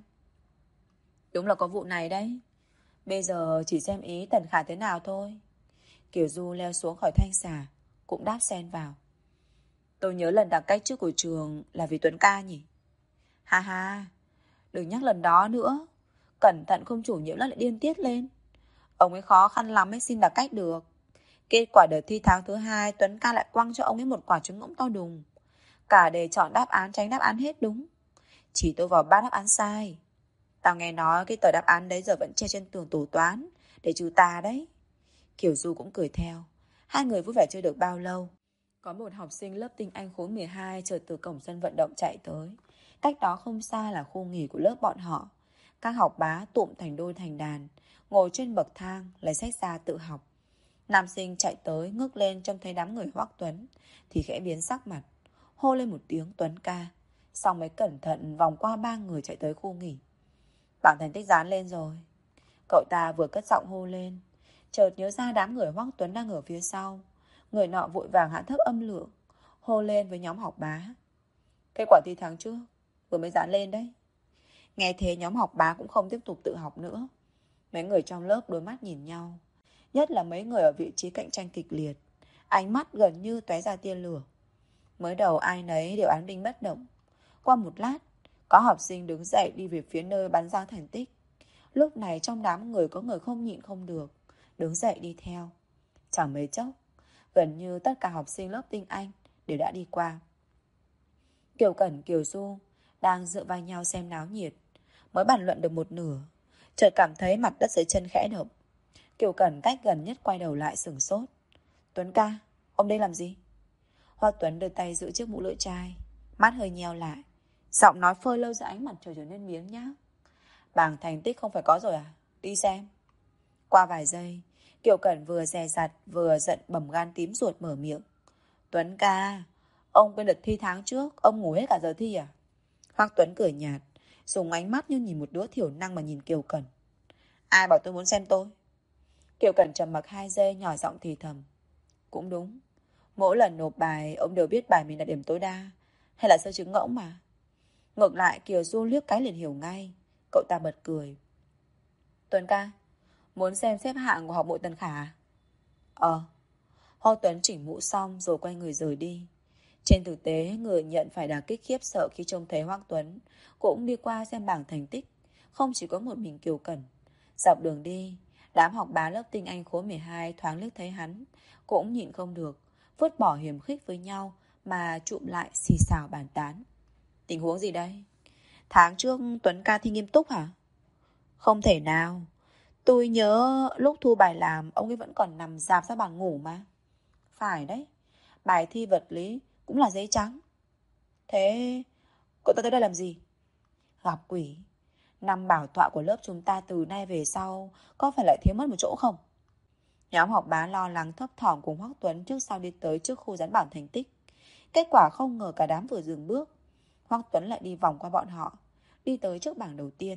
Đúng là có vụ này đấy. Bây giờ chỉ xem ý Tần Khả thế nào thôi. Kiều Du leo xuống khỏi thanh xà, cũng đáp xen vào. Tôi nhớ lần đặt cách trước của trường là vì Tuấn ca nhỉ? Ha ha, đừng nhắc lần đó nữa. Cẩn thận không chủ nhiệm nó lại điên tiết lên. Ông ấy khó khăn lắm mới xin đặt cách được. Kết quả đợt thi tháng thứ 2, Tuấn ca lại quăng cho ông ấy một quả trứng ngỗng to đùng. Cả đề chọn đáp án tránh đáp án hết đúng. Chỉ tôi vào 3 đáp án sai. Tao nghe nói cái tờ đáp án đấy giờ vẫn treo trên tường tổ toán để trừ tà đấy. Kiều Du cũng cười theo. Hai người vui vẻ chơi được bao lâu, có một học sinh lớp tiếng Anh khối 12 chợt từ cổng sân vận động chạy tới. Cách đó không xa là khu nghỉ của lớp bọn họ. Các học bá tụm thành đôi thành đàn, ngồi trên bậc thang lấy sách ra tự học. Nam sinh chạy tới ngước lên trông thấy đám người Hoắc Tuấn thì khẽ biến sắc mặt, hô lên một tiếng Tuấn ca, xong mới cẩn thận vòng qua ba người chạy tới khu nghỉ. Bảng thành tích dán lên rồi. Cậu ta vừa cất giọng hô lên, chợt nhớ ra đám người Hoắc Tuấn đang ở phía sau. Người nọ vội vàng hạ thấp âm lượng, hô lên với nhóm học bá. Kết quả thi tháng trước vừa mới dán lên đấy. Nghe thế nhóm học bá cũng không tiếp tục tự học nữa. Mấy người trong lớp đôi mắt nhìn nhau, nhất là mấy người ở vị trí cạnh tranh kịch liệt, ánh mắt gần như tóe ra tia lửa. Mới đầu ai nấy đều án binh bất động. Qua một lát, có học sinh đứng dậy đi về phía nơi bắn ra thành tích. Lúc này trong đám người có người không nhịn không được, đứng dậy đi theo. Chẳng mấy chốc, gần như tất cả học sinh lớp tiếng Anh đều đã đi qua. Kiều Cẩn, Kiều Du đang dựa vai nhau xem náo nhiệt. Mới bàn luận được một nửa, chợt cảm thấy mặt đất dưới chân khẽ động. Kiều Cẩn cách gần nhất quay đầu lại sửng sốt. Tuấn ca, ông đây làm gì? Hoa Tuấn đưa tay giữ chiếc mũ lưỡi chai, mắt hơi nheo lại, giọng nói phơi lơ dưới ánh mặt trời trở nên miếng nhác. Bảng thành tích không phải có rồi à? Đi xem. Qua vài giây, Kiều Cẩn vừa dè dặt vừa giận bầm gan tím ruột mở miệng. Tuấn ca, ông quên đợt thi tháng trước, ông ngủ hết cả giờ thi à? Hoắc Tuấn cười nhạt, dùng ánh mắt như nhìn một đứa thiểu năng mà nhìn Kiều Cẩn. Ai bảo tôi muốn xem tôi? Kiều Cẩn trầm mặc 2 giây nhỏ giọng thì thầm. Cũng đúng, mỗi lần nộp bài ông đều biết bài mình là điểm tối đa hay là sơ trứng ngỗng mà. Ngược lại Kiều Du liếc cái liền hiểu ngay. Cậu ta bật cười. Tuấn ca, muốn xem xếp hạng của học bội Tần Khả à? Hoa Tuấn chỉnh mũ xong rồi quay người rời đi. Trên thực tế, người nhận phải đả kích khiếp sợ khi trông thấy Hoắc Tuấn cũng đi qua xem bảng thành tích. Không chỉ có một mình Kiều Cẩn. Dọc đường đi, đám học bá lớp tiếng Anh khối 12 thoáng liếc thấy hắn, cũng nhịn không được, vứt bỏ hiềm khích với nhau mà trụm lại xì xào bàn tán. Tình huống gì đây? Tháng trước Tuấn ca thi nghiêm túc hả? Không thể nào. Tôi nhớ lúc thu bài làm ông ấy vẫn còn nằm rạp ra bàn ngủ mà. Phải đấy, bài thi vật lý cũng là giấy trắng. Thế cậu ta tới đây làm gì? Gặp quỷ. Năm bảo tọa của lớp chúng ta từ nay về sau có phải lại thiếu mất một chỗ không? Nhóm học bá lo lắng thấp thỏm cùng Hoắc Tuấn trước sau đi tới trước khu dán bảng thành tích. Kết quả không ngờ cả đám vừa dừng bước, Hoắc Tuấn lại đi vòng qua bọn họ, đi tới trước bảng đầu tiên.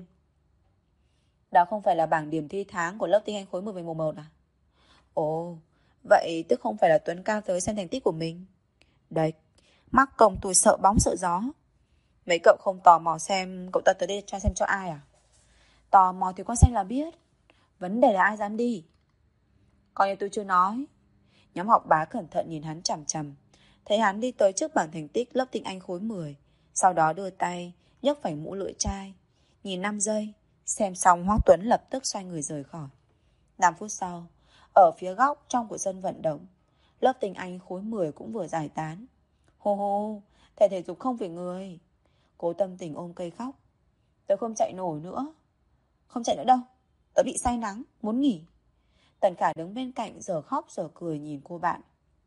Đó không phải là bảng điểm thi tháng của lớp tiếng Anh khối 10 mùng 1 à? Ồ, vậy tức không phải là Tuấn ca tới xem thành tích của mình. Đấy, mắc công tôi sợ bóng sợ gió. Mấy cậu không tò mò xem cậu ta tới đây cho xem cho ai à? Tò mò thì con xem là biết. Vấn đề là ai dám đi. Coi như tôi chưa nói. Nhóm học bá cẩn thận nhìn hắn chằm chằm. Thấy hắn đi tới trước bảng thành tích lớp tiếng Anh khối 10. Sau đó đưa tay nhấc phải mũ lưỡi chai. Nhìn 5 giây. Xem xong Hoắc Tuấn lập tức xoay người rời khỏi. 5 phút sau, Ở phía góc trong của sân vận động, lớp tiếng Anh khối 10 cũng vừa giải tán. Hô hô, thầy thể dục không về người. Cố Tâm Tình ôm cây khóc. Tớ không chạy nổi nữa. Không chạy nữa đâu, tớ bị say nắng, muốn nghỉ. Tần Khả đứng bên cạnh giờ khóc giờ cười nhìn cô bạn.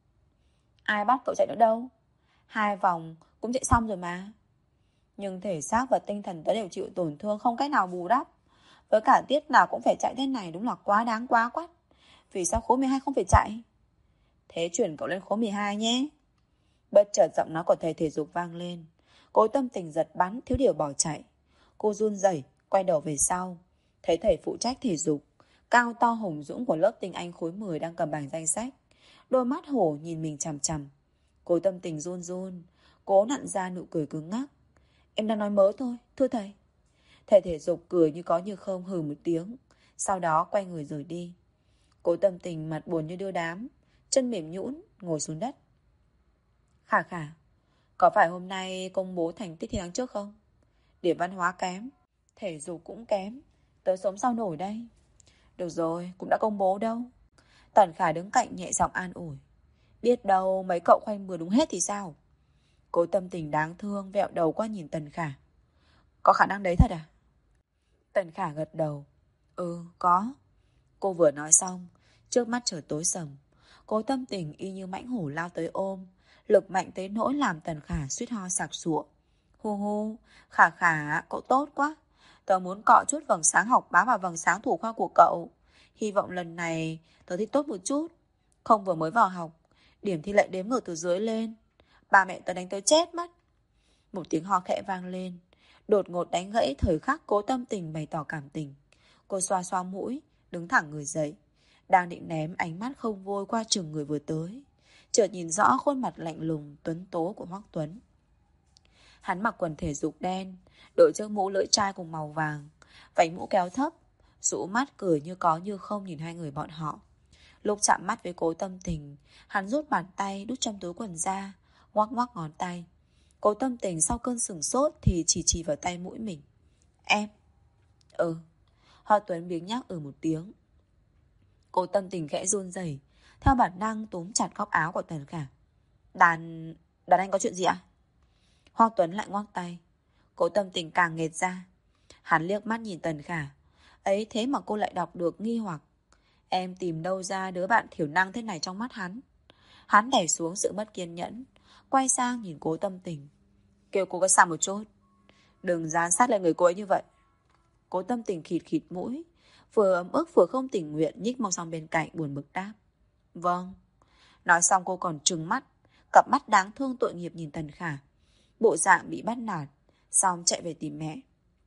Ai bắt cậu chạy nữa đâu, 2 vòng cũng chạy xong rồi mà. Nhưng thể xác và tinh thần tớ đều chịu tổn thương, không cách nào bù đắp. Với cả tiết nào cũng phải chạy thế này đúng là quá đáng quá quát. Vì sao khối 12 không phải chạy? Thế chuyển cậu lên khối 12 nhé. Bất chợt giọng nói của thầy thể dục vang lên. Cố Tâm Tình giật bắn, thiếu điều bỏ chạy. Cô run rẩy quay đầu về sau, thấy thầy phụ trách thể dục cao to hùng dũng của lớp tiếng Anh khối 10 đang cầm bảng danh sách, đôi mắt hổ nhìn mình chằm chằm. Cố Tâm Tình run run, cố nặn ra nụ cười cứng ngắc. Em đang nói mớ thôi, thưa thầy. Thầy thể dục cười như có như không, hừ một tiếng, sau đó quay người rời đi. Cố Tâm Tình mặt buồn như đưa đám, chân mềm nhũn ngồi xuống đất. Khả Khả, có phải hôm nay công bố thành tích thi tháng trước không? Điểm văn hóa kém, thể dục cũng kém, tớ sống sao nổi đây. Được rồi, cũng đã công bố đâu. Tần Khả đứng cạnh nhẹ giọng an ủi. Biết đâu mấy cậu khoanh bừa đúng hết thì sao? Cố Tâm Tình đáng thương vẹo đầu qua nhìn Tần Khả. Có khả năng đấy thật à? Tần Khả gật đầu. Ừ, có. Cô vừa nói xong, trước mắt trời tối sầm. Cố Tâm Tình y như mãnh hổ lao tới ôm, lực mạnh tới nỗi làm Tần Khả suýt ho sặc sụa. Hu hu, Khả Khả, cậu tốt quá. Tớ muốn cọ chút vầng sáng học bá và vầng sáng thủ khoa của cậu. Hy vọng lần này tớ thi tốt một chút. Không vừa mới vào học, điểm thi lại đếm ngược từ dưới lên. Ba mẹ tớ đánh tớ chết mất. Một tiếng ho khẽ vang lên, đột ngột đánh gãy thời khắc Cố Tâm Tình bày tỏ cảm tình. Cô xoa xoa mũi, đứng thẳng người dậy, đang định ném ánh mắt không vui qua chừng người vừa tới, chợt nhìn rõ khuôn mặt lạnh lùng tuấn tố của Hoắc Tuấn. Hắn mặc quần thể dục đen, đội chiếc mũ lưỡi trai cùng màu vàng, vành mũ kéo thấp, rũ mắt cười như có như không nhìn hai người bọn họ. Lúc chạm mắt với Cố Tâm Tình, hắn rút bàn tay đút trong túi quần ra, ngoắc ngoắc ngón tay. Cố Tâm Tình sau cơn sửng sốt thì chỉ vào tay mũi mình. Em. Ừ. Hoa Tuấn biếng nhác một tiếng. Cố Tâm Tình khẽ run rẩy, theo bản năng túm chặt góc áo của Tần Khả. Đàn anh có chuyện gì ạ? Hoa Tuấn lại ngoắc tay. Cố Tâm Tình càng nghệt ra. Hắn liếc mắt nhìn Tần Khả. Ấy thế mà cô lại đọc được nghi hoặc. Em tìm đâu ra đứa bạn thiểu năng thế này trong mắt hắn? Hắn đè xuống sự mất kiên nhẫn, quay sang nhìn Cố Tâm Tình. Kêu cô có xa một chút, đừng dán sát lại người cô ấy như vậy. Cố Tâm Tình khịt khịt mũi, vừa ấm ức vừa không tình nguyện nhích mông sang bên cạnh buồn bực đáp. Vâng. Nói xong cô còn trừng mắt, cặp mắt đáng thương tội nghiệp nhìn Tần Khả, bộ dạng bị bắt nạt, xong chạy về tìm mẹ.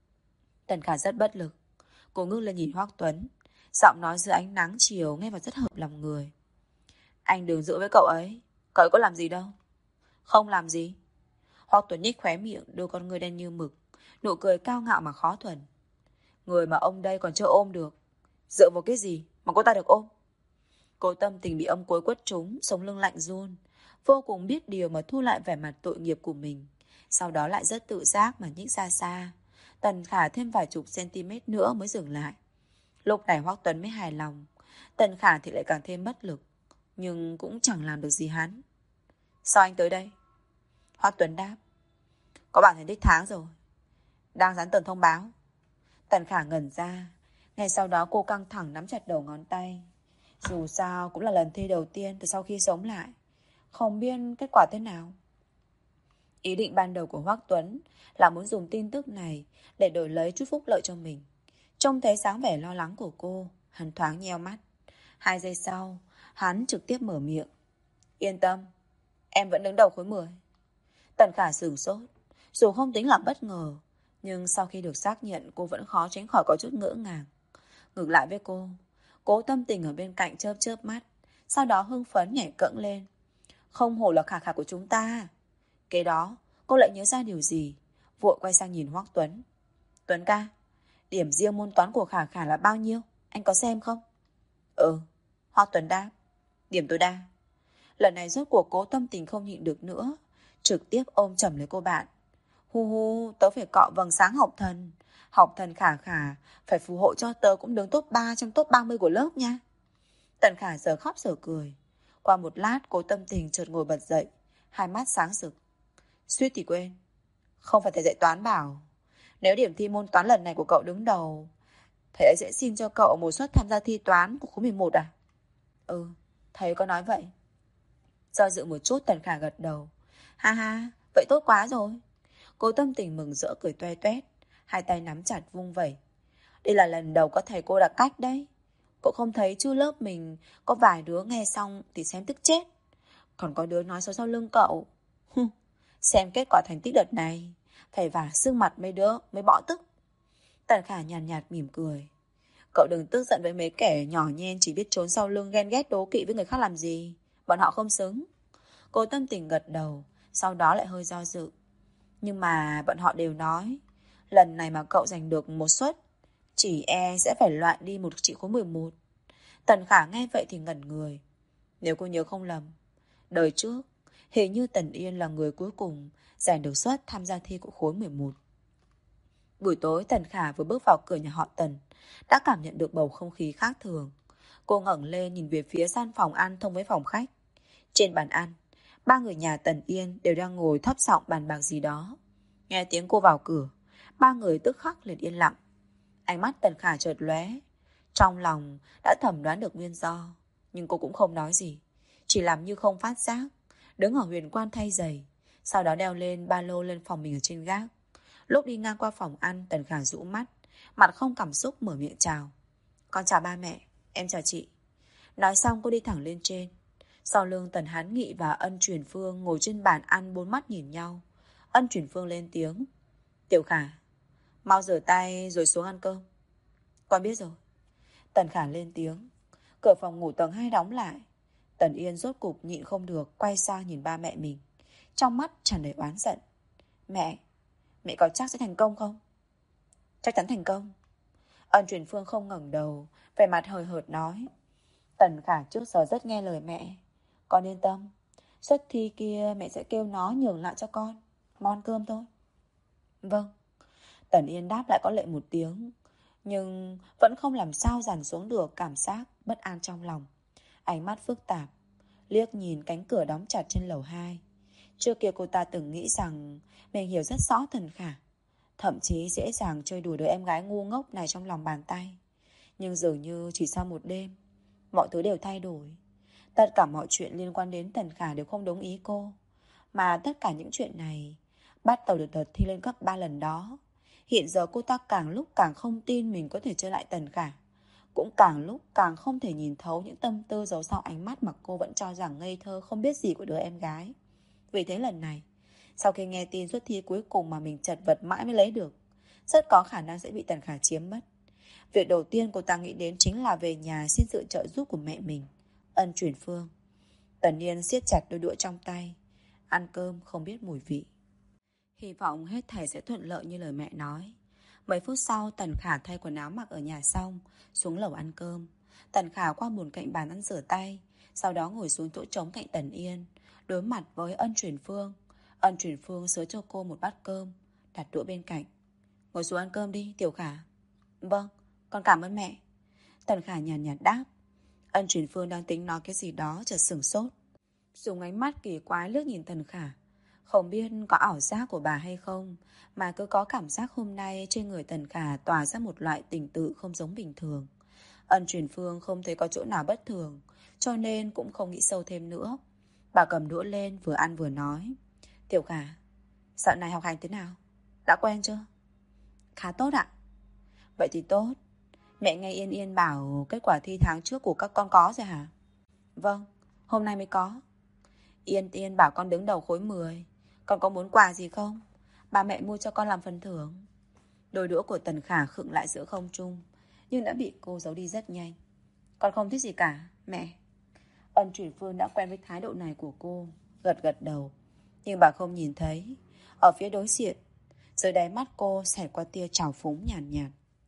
Tần Khả rất bất lực. Cô ngước lên nhìn Hoắc Tuấn, giọng nói dưới ánh nắng chiều nghe vào rất hợp lòng người. Anh đừng giữ với cậu ấy có làm gì đâu. Không làm gì. Hoắc Tuấn nhếch khóe miệng, đôi con ngươi đen như mực, nụ cười cao ngạo mà khó thuần. Người mà ông đây còn chưa ôm được, dựa vào cái gì mà cô ta được ôm? Cố Tâm Tình bị ông cối quất trúng, sống lưng lạnh run, vô cùng biết điều mà thu lại vẻ mặt tội nghiệp của mình. Sau đó lại rất tự giác mà nhích ra xa. Tần Khả thêm vài chục cm nữa mới dừng lại. Lúc này Hoắc Tuấn mới hài lòng. Tần Khả thì lại càng thêm bất lực, nhưng cũng chẳng làm được gì hắn. Sao anh tới đây? Hoắc Tuấn đáp. Có bản thành tích tháng rồi, đang dán tờ thông báo. Tần Khả ngẩn ra. Ngay sau đó cô căng thẳng nắm chặt đầu ngón tay. Dù sao cũng là lần thi đầu tiên từ sau khi sống lại, không biết kết quả thế nào. Ý định ban đầu của Hoắc Tuấn là muốn dùng tin tức này để đổi lấy chút phúc lợi cho mình. Trông thấy dáng vẻ lo lắng của cô, hắn thoáng nheo mắt. 2 giây sau, hắn trực tiếp mở miệng. Yên tâm, em vẫn đứng đầu khối 10. Tần Khả sửng sốt. Dù không tính là bất ngờ, nhưng sau khi được xác nhận, cô vẫn khó tránh khỏi có chút ngỡ ngàng. Ngược lại với cô, Cố Tâm Tình ở bên cạnh chớp chớp mắt, sau đó hưng phấn nhảy cẫng lên. Không hổ là Khả Khả của chúng ta. Kế đó, cô lại nhớ ra điều gì, vội quay sang nhìn Hoắc Tuấn. Tuấn ca, điểm riêng môn toán của Khả Khả là bao nhiêu? Anh có xem không? Ừ, Hoắc Tuấn đáp. Điểm tối đa. Lần này rốt cuộc Cố Tâm Tình không nhịn được nữa, trực tiếp ôm chầm lấy cô bạn. Hu hu, tớ phải cọ vầng sáng học thần. Học thần Khả Khả phải phù hộ cho tớ cũng đứng top 3 trong top 30 của lớp nha. Tần Khả giờ khóc giờ cười. Qua một lát cô tâm tình chợt ngồi bật dậy, hai mắt sáng rực. Suýt thì quên, không phải thầy dạy toán bảo nếu điểm thi môn toán lần này của cậu đứng đầu, thầy ấy sẽ xin cho cậu một suất tham gia thi toán của khối 11 à? Ừ, thầy có nói vậy. Do dự một chút Tần Khả gật đầu. Ha ha, vậy tốt quá rồi. Cô tâm tình mừng rỡ cười toe toét, hai tay nắm chặt vung vẩy. Đây là lần đầu có thầy cô đặt cách đấy. Cậu không thấy chứ lớp mình có vài đứa nghe xong thì xem tức chết. Còn có đứa nói sau lưng cậu. Xem kết quả thành tích đợt này, thầy vả sưng mặt mấy đứa mới bỏ tức. Tần Khả nhàn nhạt mỉm cười. Cậu đừng tức giận với mấy kẻ nhỏ nhen chỉ biết trốn sau lưng ghen ghét đố kỵ với người khác làm gì. Bọn họ không xứng. Cô tâm tình gật đầu, sau đó lại hơi do dự. Nhưng mà bọn họ đều nói, lần này mà cậu giành được một suất, chỉ sẽ phải loại đi một chị khối 11. Tần Khả nghe vậy thì ngẩn người. Nếu cô nhớ không lầm, đời trước, hình như Tần Yên là người cuối cùng giành được suất tham gia thi của khối 11. Buổi tối Tần Khả vừa bước vào cửa nhà họ Tần, đã cảm nhận được bầu không khí khác thường. Cô ngẩng lên nhìn về phía gian phòng ăn thông với phòng khách. Trên bàn ăn, ba người nhà Tần Yên đều đang ngồi thấp giọng bàn bạc gì đó. Nghe tiếng cô vào cửa, ba người tức khắc liền yên lặng. Ánh mắt Tần Khả chợt lóe, trong lòng đã thẩm đoán được nguyên do, nhưng cô cũng không nói gì, chỉ làm như không phát giác, đứng ở huyền quan thay giày, sau đó đeo lên ba lô lên phòng mình ở trên gác. Lúc đi ngang qua phòng ăn, Tần Khả rũ mắt, mặt không cảm xúc mở miệng chào. Con chào ba mẹ, em chào chị. Nói xong cô đi thẳng lên trên. Sau lưng Tần Hán Nghị và Ân Truyền Phương ngồi trên bàn ăn bốn mắt nhìn nhau. Ân Truyền Phương lên tiếng. Tiểu Khả, mau rửa tay rồi xuống ăn cơm. Con biết rồi. Tần Khả lên tiếng. Cửa phòng ngủ tầng 2 đóng lại. Tần Yên rốt cục nhịn không được, quay sang nhìn ba mẹ mình, trong mắt tràn đầy oán giận. Mẹ có chắc sẽ thành công không? Chắc chắn thành công. Ân Truyền Phương không ngẩng đầu, vẻ mặt hời hợt nói. Tần Khả trước giờ rất nghe lời mẹ. Con yên tâm, suất thi kia mẹ sẽ kêu nó nhường lại cho con. Mau ăn cơm thôi. Vâng. Tần Yên đáp lại có lệ một tiếng, nhưng vẫn không làm sao dằn xuống được cảm giác bất an trong lòng. Ánh mắt phức tạp, liếc nhìn cánh cửa đóng chặt trên lầu 2. Trước kia cô ta từng nghĩ rằng mình hiểu rất rõ Tần Khả, thậm chí dễ dàng chơi đùa đứa em gái ngu ngốc này trong lòng bàn tay. Nhưng dường như chỉ sau một đêm, mọi thứ đều thay đổi. Tất cả mọi chuyện liên quan đến Tần Khả đều không đúng ý cô. Mà tất cả những chuyện này bắt đầu được đợt thi lên cấp 3 lần đó. Hiện giờ cô ta càng lúc càng không tin mình có thể chơi lại Tần Khả, cũng càng lúc càng không thể nhìn thấu những tâm tư giấu sau ánh mắt mà cô vẫn cho rằng ngây thơ không biết gì của đứa em gái. Vì thế lần này, sau khi nghe tin suất thi cuối cùng mà mình chật vật mãi mới lấy được, rất có khả năng sẽ bị Tần Khả chiếm mất. Việc đầu tiên cô ta nghĩ đến chính là về nhà xin sự trợ giúp của mẹ mình, Ân Truyền Phương. Tần Yên siết chặt đôi đũa trong tay, ăn cơm không biết mùi vị. Hy vọng hết thảy sẽ thuận lợi như lời mẹ nói. Mấy phút sau, Tần Khả thay quần áo mặc ở nhà xong, xuống lầu ăn cơm. Tần Khả qua bồn cạnh bàn ăn rửa tay, sau đó ngồi xuống chỗ trống cạnh Tần Yên, đối mặt với Ân Truyền Phương. Ân Truyền Phương xới cho cô một bát cơm, đặt đũa bên cạnh. Ngồi xuống ăn cơm đi, Tiểu Khả. Vâng, con cảm ơn mẹ. Tần Khả nhàn nhạt đáp. Ân Truyền Phương đang tính nói cái gì đó chợt sửng sốt, dùng ánh mắt kỳ quái liếc nhìn Tần Khả. Không biết có ảo giác của bà hay không, mà cứ có cảm giác hôm nay trên người Tần Khả tỏa ra một loại tình tự không giống bình thường. Ân Truyền Phương không thấy có chỗ nào bất thường, cho nên cũng không nghĩ sâu thêm nữa. Bà cầm đũa lên vừa ăn vừa nói. Tiểu Khả, dạo này học hành thế nào? Đã quen chưa? Khá tốt ạ. Vậy thì tốt. Mẹ nghe Yên Yên bảo kết quả thi tháng trước của các con có rồi hả? Vâng, hôm nay mới có. Yên Yên bảo con đứng đầu khối 10. Con có muốn quà gì không? Ba mẹ mua cho con làm phần thưởng. Đôi đũa của Tần Khả khựng lại giữa không trung, nhưng đã bị cô giấu đi rất nhanh. Con không thích gì cả, mẹ. Ân Truyền Phương đã quen với thái độ này của cô, gật gật đầu. Nhưng bà không nhìn thấy, ở phía đối diện, dưới đáy mắt cô xẹt qua tia trào phúng nhàn nhạt.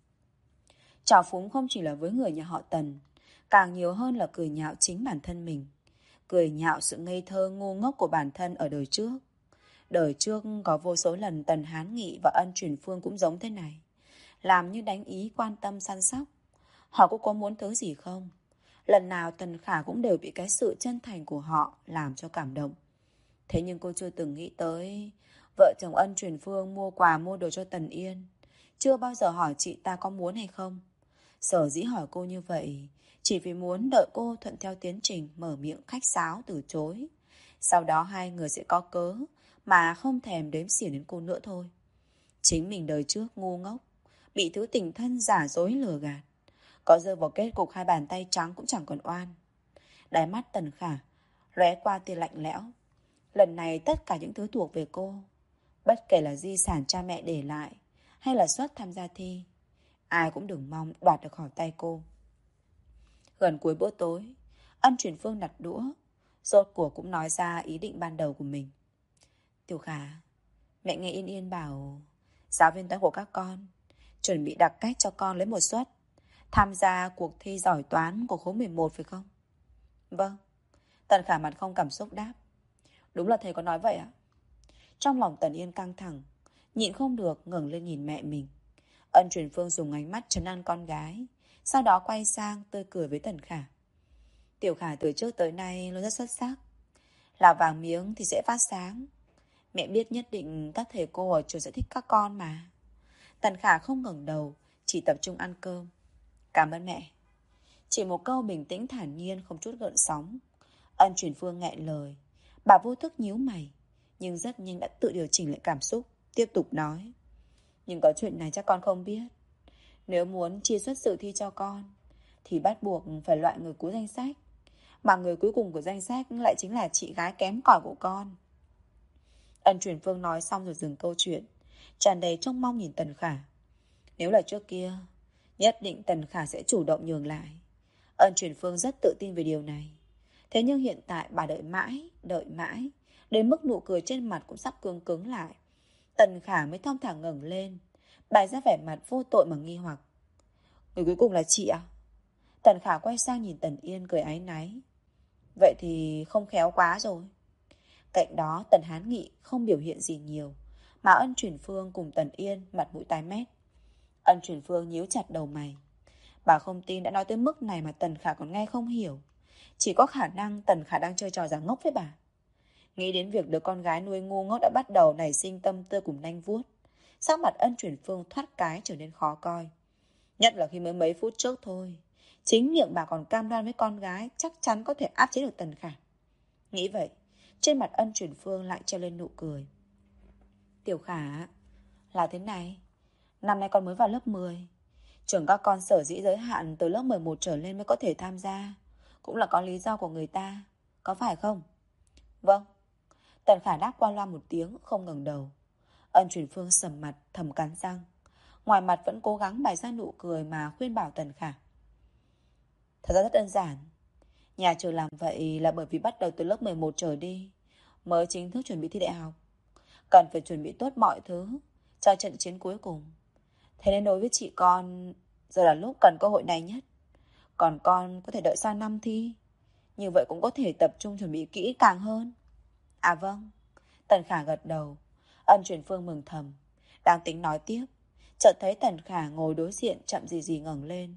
Trào phúng không chỉ là với người nhà họ Tần, càng nhiều hơn là cười nhạo chính bản thân mình. Cười nhạo sự ngây thơ ngu ngốc của bản thân ở đời trước. Đời trước có vô số lần Tần Hán Nghị và Ân Truyền Phương cũng giống thế này, làm như đánh ý quan tâm săn sóc. Họ cũng có muốn thứ gì không? Lần nào Tần Khả cũng đều bị cái sự chân thành của họ làm cho cảm động. Thế nhưng cô chưa từng nghĩ tới vợ chồng Ân Truyền Phương mua quà mua đồ cho Tần Yên. Chưa bao giờ hỏi chị ta có muốn hay không. Sở dĩ hỏi cô như vậy chỉ vì muốn đợi cô thuận theo tiến trình mở miệng khách sáo từ chối. Sau đó hai người sẽ có cớ mà không thèm đếm xỉa đến cô nữa thôi. Chính mình đời trước ngu ngốc, bị thứ tình thân giả dối lừa gạt. Có rơi vào kết cục hai bàn tay trắng cũng chẳng còn oan. Đáy mắt Tần Khả lóe qua tia lạnh lẽo. Lần này tất cả những thứ thuộc về cô, bất kể là di sản cha mẹ để lại hay là suất tham gia thi, ai cũng đừng mong đoạt được khỏi tay cô. Gần cuối bữa tối, Ân Truyền Phương đặt đũa, rốt cuộc cũng nói ra ý định ban đầu của mình. Tiểu Khả, mẹ nghe Yên Yên bảo giáo viên toán của các con chuẩn bị đặc cách cho con lấy một suất tham gia cuộc thi giỏi toán của khối 11 phải không? Vâng. Tần Khả mặt không cảm xúc đáp. Đúng là thầy có nói vậy ạ. Trong lòng Tần Yên căng thẳng, nhịn không được ngẩng lên nhìn mẹ mình. Ân Truyền Phương dùng ánh mắt trấn an con gái, sau đó quay sang tươi cười với Tần Khả. Tiểu Khả từ trước tới nay luôn rất xuất sắc, là vàng miếng thì sẽ phát sáng. Mẹ biết nhất định các thầy cô ở trường sẽ thích các con mà. Tần Khả không ngẩng đầu, chỉ tập trung ăn cơm. Cảm ơn mẹ. Chỉ một câu bình tĩnh thản nhiên, không chút gợn sóng. Ân Truyền Phương nghẹn lời. Bà vô thức nhíu mày, nhưng rất nhanh đã tự điều chỉnh lại cảm xúc, tiếp tục nói. Nhưng có chuyện này chắc con không biết. Nếu muốn chia suất dự thi cho con thì bắt buộc phải loại người cuối danh sách, mà người cuối cùng của danh sách lại chính là chị gái kém cỏi của con. Ân Truyền Phương nói xong rồi dừng câu chuyện, tràn đầy trông mong nhìn Tần Khả. Nếu là trước kia, nhất định Tần Khả sẽ chủ động nhường lại. Ân Truyền Phương rất tự tin về điều này. Thế nhưng hiện tại bà đợi mãi, đến mức nụ cười trên mặt cũng sắp cứng cứng lại. Tần Khả mới thong thả ngẩng lên, bày ra vẻ mặt vô tội mà nghi hoặc. Người cuối cùng là chị à? Tần Khả quay sang nhìn Tần Yên cười áy náy. Vậy thì không khéo quá rồi. Cạnh đó Tần Hán Nghị không biểu hiện gì nhiều, mà Ân Truyền Phương cùng Tần Yên mặt mũi tái mét. Ân Truyền Phương nhíu chặt đầu mày. Bà không tin đã nói tới mức này mà Tần Khả còn nghe không hiểu. Chỉ có khả năng Tần Khả đang chơi trò giả ngốc với bà. Nghĩ đến việc đứa con gái nuôi ngu ngốc đã bắt đầu nảy sinh tâm tư cùng nanh vuốt, sắc mặt Ân Truyền Phương thoát cái trở nên khó coi. Nhất là khi mới mấy phút trước thôi, chính miệng bà còn cam đoan với con gái chắc chắn có thể áp chế được Tần Khả. Nghĩ vậy, trên mặt Ân Truyền Phương lại treo lên nụ cười. Tiểu Khả, là thế này, năm nay con mới vào lớp 10. Trường các con sở dĩ giới hạn từ lớp 11 trở lên mới có thể tham gia, cũng là có lý do của người ta, có phải không? Vâng. Tần Khả đáp qua loa một tiếng, không ngẩng đầu. Ân Truyền Phương sầm mặt, thầm cắn răng. Ngoài mặt vẫn cố gắng bày ra nụ cười mà khuyên bảo Tần Khả. Thật ra rất đơn giản. Nhà trường làm vậy là bởi vì bắt đầu từ lớp 11 trở đi mới chính thức chuẩn bị thi đại học. Cần phải chuẩn bị tốt mọi thứ cho trận chiến cuối cùng. Thế nên đối với chị con, giờ là lúc cần cơ hội này nhất. Còn con có thể đợi sang năm thi, như vậy cũng có thể tập trung chuẩn bị kỹ càng hơn. À vâng. Tần Khả gật đầu. Ân Truyền Phương mừng thầm, đang tính nói tiếp, chợt thấy Tần Khả ngồi đối diện chậm gì ngẩng lên.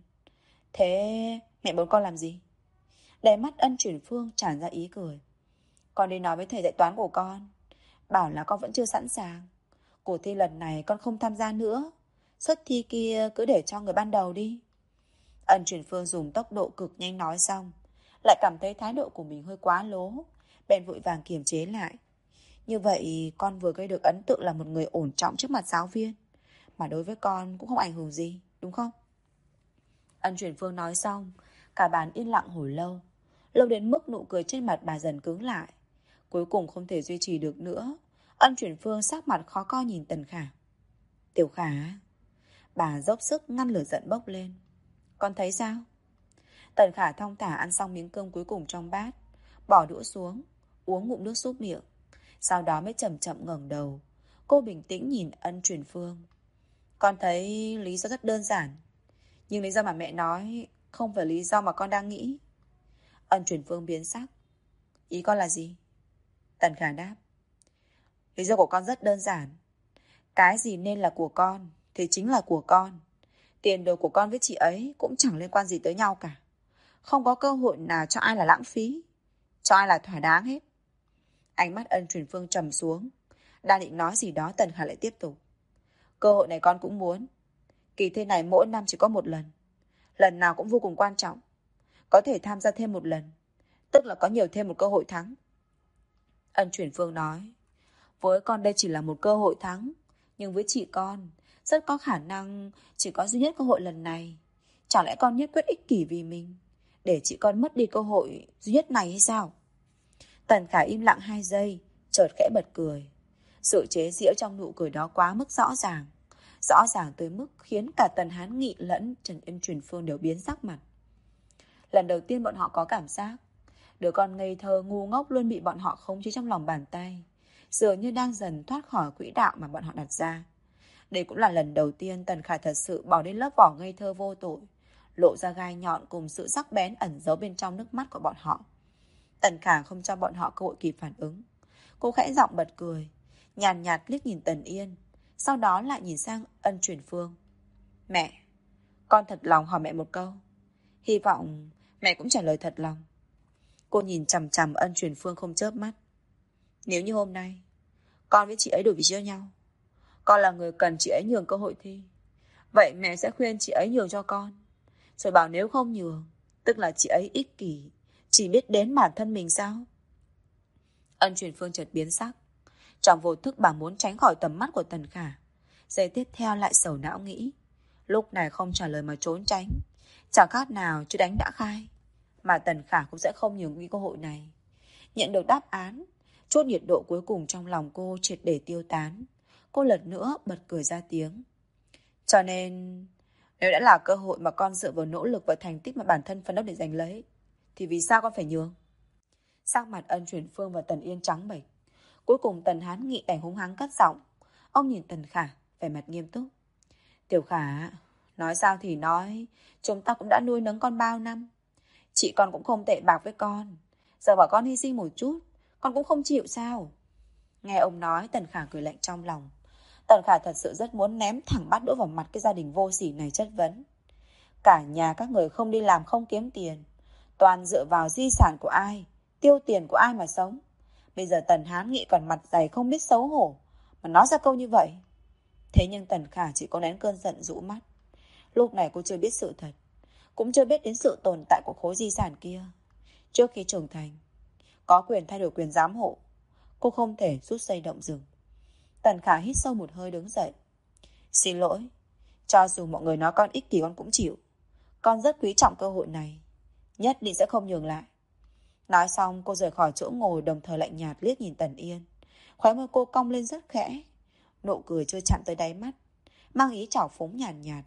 Thế mẹ muốn con làm gì? Đáy mắt Ân Truyền Phương tràn ra ý cười. Con đi nói với thầy dạy toán của con, bảo là con vẫn chưa sẵn sàng. Cuộc thi lần này con không tham gia nữa, suất thi kia cứ để cho người ban đầu đi. Ân Truyền Phương dùng tốc độ cực nhanh nói xong, lại cảm thấy thái độ của mình hơi quá lố, bèn vội vàng kiềm chế lại. Như vậy con vừa gây được ấn tượng là một người ổn trọng trước mặt giáo viên, mà đối với con cũng không ảnh hưởng gì, đúng không? Ân Truyền Phương nói xong, cả bàn yên lặng hồi lâu, lâu đến mức nụ cười trên mặt bà dần cứng lại. Cuối cùng không thể duy trì được nữa, Ân Truyền Phương sắc mặt khó coi nhìn Tần Khả. Tiểu Khả, bà dốc sức ngăn lửa giận bốc lên. Con thấy sao? Tần Khả thong thả ăn xong miếng cơm cuối cùng trong bát, bỏ đũa xuống, uống ngụm nước súp miệng. Sau đó mới chậm chậm ngẩng đầu. Cô bình tĩnh nhìn Ân Truyền Phương. Con thấy lý do rất đơn giản, nhưng lý do mà mẹ nói không phải lý do mà con đang nghĩ. Ân Truyền Phương biến sắc. Ý con là gì? Tần Khả đáp. Lý do của con rất đơn giản. Cái gì nên là của con thì chính là của con. Tiền đồ của con với chị ấy cũng chẳng liên quan gì tới nhau cả. Không có cơ hội nào cho ai là lãng phí, cho ai là thỏa đáng hết. Ánh mắt Ân Truyền Phương trầm xuống. Đang định nói gì đó, Tần Khả lại tiếp tục. Cơ hội này con cũng muốn. Kỳ thi này mỗi năm chỉ có một lần. Lần nào cũng vô cùng quan trọng. Có thể tham gia thêm một lần, tức là có nhiều thêm một cơ hội thắng. Ân Truyền Phương nói. Với con đây chỉ là một cơ hội thắng, nhưng với chị con, rất có khả năng chỉ có duy nhất cơ hội lần này. Chẳng lẽ con nhất quyết ích kỷ vì mình, để chị con mất đi cơ hội duy nhất này hay sao? Tần Khả im lặng 2 giây, chợt khẽ bật cười. Sự chế giễu trong nụ cười đó quá mức rõ ràng tới mức khiến cả Tần Hán Nghị lẫn Trần Ân Truyền Phương đều biến sắc mặt. Lần đầu tiên bọn họ có cảm giác đứa con ngây thơ ngu ngốc luôn bị bọn họ khống chế trong lòng bàn tay, dường như đang dần thoát khỏi quỹ đạo mà bọn họ đặt ra. Đây cũng là lần đầu tiên Tần Khả thật sự bỏ đi lớp vỏ ngây thơ vô tội, lộ ra gai nhọn cùng sự sắc bén ẩn giấu bên trong nước mắt của bọn họ. Tần Khả không cho bọn họ cơ hội kịp phản ứng. Cô khẽ giọng bật cười, nhàn nhạt liếc nhìn Tần Yên, sau đó lại nhìn sang Ân Truyền Phương. Mẹ, con thật lòng hỏi mẹ một câu. Hy vọng mẹ cũng trả lời thật lòng. Cô nhìn chằm chằm Ân Truyền Phương không chớp mắt. Nếu như hôm nay con với chị ấy đổi vị trí cho nhau, con là người cần chị ấy nhường cơ hội thi, vậy mẹ sẽ khuyên chị ấy nhường cho con. Rồi bảo nếu không nhường, tức là chị ấy ích kỷ, chỉ biết đến bản thân mình sao? Ân Truyền Phương chợt biến sắc. Trong vô thức bà muốn tránh khỏi tầm mắt của Tần Khả. Giây tiếp theo lại sầu não nghĩ. Lúc này không trả lời mà trốn tránh, chẳng khác nào chứ đánh đã khai. Mà Tần Khả cũng sẽ không nhường cái cơ hội này. Nhận được đáp án, chút nhiệt độ cuối cùng trong lòng cô triệt để tiêu tán. Cô lần nữa bật cười ra tiếng. Cho nên, nếu đã là cơ hội mà con dựa vào nỗ lực và thành tích mà bản thân phấn đấu để giành lấy, thì vì sao con phải nhường? Sắc mặt Ân Truyền Phương và Tần Yên trắng bệch. Cuối cùng Tần Hán Nghị đành hung hăng cất giọng. Ông nhìn Tần Khả, vẻ mặt nghiêm túc. Tiểu Khả, nói sao thì nói, chúng ta cũng đã nuôi nấng con bao năm. Chị con cũng không tệ bạc với con. Giờ bảo con hy sinh một chút, con cũng không chịu sao? Nghe ông nói, Tần Khả cười lạnh trong lòng. Tần Khả thật sự rất muốn ném thẳng bát đũa vào mặt cái gia đình vô sỉ này chất vấn. Cả nhà các người không đi làm không kiếm tiền, toàn dựa vào di sản của ai, tiêu tiền của ai mà sống. Bây giờ Tần Hán Nghị còn mặt dày không biết xấu hổ mà nói ra câu như vậy. Thế nhưng Tần Khả chỉ có nén cơn giận rũ mắt. Lúc này cô chưa biết sự thật, cũng chưa biết đến sự tồn tại của khối di sản kia. Trước khi trưởng thành, có quyền thay đổi quyền giám hộ, cô không thể rút dây động rừng. Tần Khả hít sâu một hơi đứng dậy. Xin lỗi, cho dù mọi người nói con ích kỷ con cũng chịu. Con rất quý trọng cơ hội này, nhất định sẽ không nhường lại. Nói xong cô rời khỏi chỗ ngồi, đồng thời lạnh nhạt liếc nhìn Tần Yên. Khóe môi cô cong lên rất khẽ, nụ cười chưa chạm tới đáy mắt, mang ý trào phúng nhàn nhạt.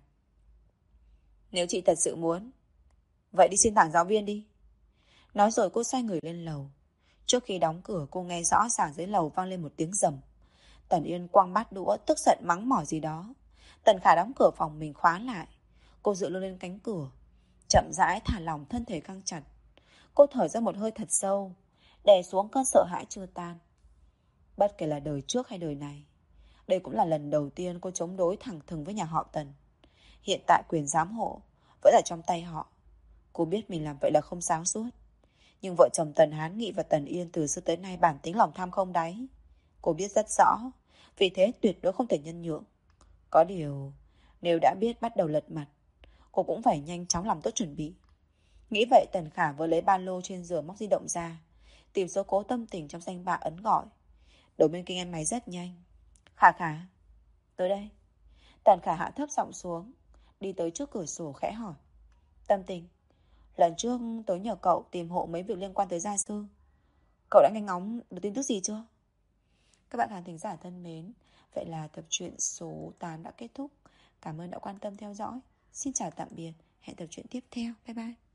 Nếu chị thật sự muốn, vậy đi xin thẳng giáo viên đi. Nói rồi cô xoay người lên lầu. Trước khi đóng cửa cô nghe rõ ràng dưới lầu vang lên một tiếng rầm. Tần Yên quăng bát đũa, tức giận mắng mỏ gì đó. Tần Khả đóng cửa phòng mình khóa lại. Cô dựa lưng lên cánh cửa, chậm rãi thả lỏng thân thể căng chặt. Cô thở ra một hơi thật sâu, đè xuống cơn sợ hãi chưa tan. Bất kể là đời trước hay đời này, đây cũng là lần đầu tiên cô chống đối thẳng thừng với nhà họ Tần. Hiện tại quyền giám hộ vẫn ở trong tay họ. Cô biết mình làm vậy là không sáng suốt, nhưng vợ chồng Tần Hán Nghị và Tần Yên từ xưa tới nay bản tính lòng tham không đáy. Cô biết rất rõ, vì thế tuyệt đối không thể nhân nhượng. Có điều, nếu đã biết bắt đầu lật mặt, cô cũng phải nhanh chóng làm tốt chuẩn bị. Nghĩ vậy Tần Khả vừa lấy ba lô trên giường móc di động ra, tìm số cố Tâm Tình trong danh bạ ấn gọi. Đầu bên kia nghe máy rất nhanh. Khả Khả, tới đây. Tần Khả hạ thấp giọng xuống, đi tới trước cửa sổ khẽ hỏi. Tâm Tình, lần trước tôi nhờ cậu tìm hộ mấy việc liên quan tới gia sư, cậu đã nghe ngóng được tin tức gì chưa? Các bạn khán thính giả thân mến, vậy là tập truyện số 8 đã kết thúc. Cảm ơn đã quan tâm theo dõi. Xin chào tạm biệt, hẹn tập truyện tiếp theo. Bye bye.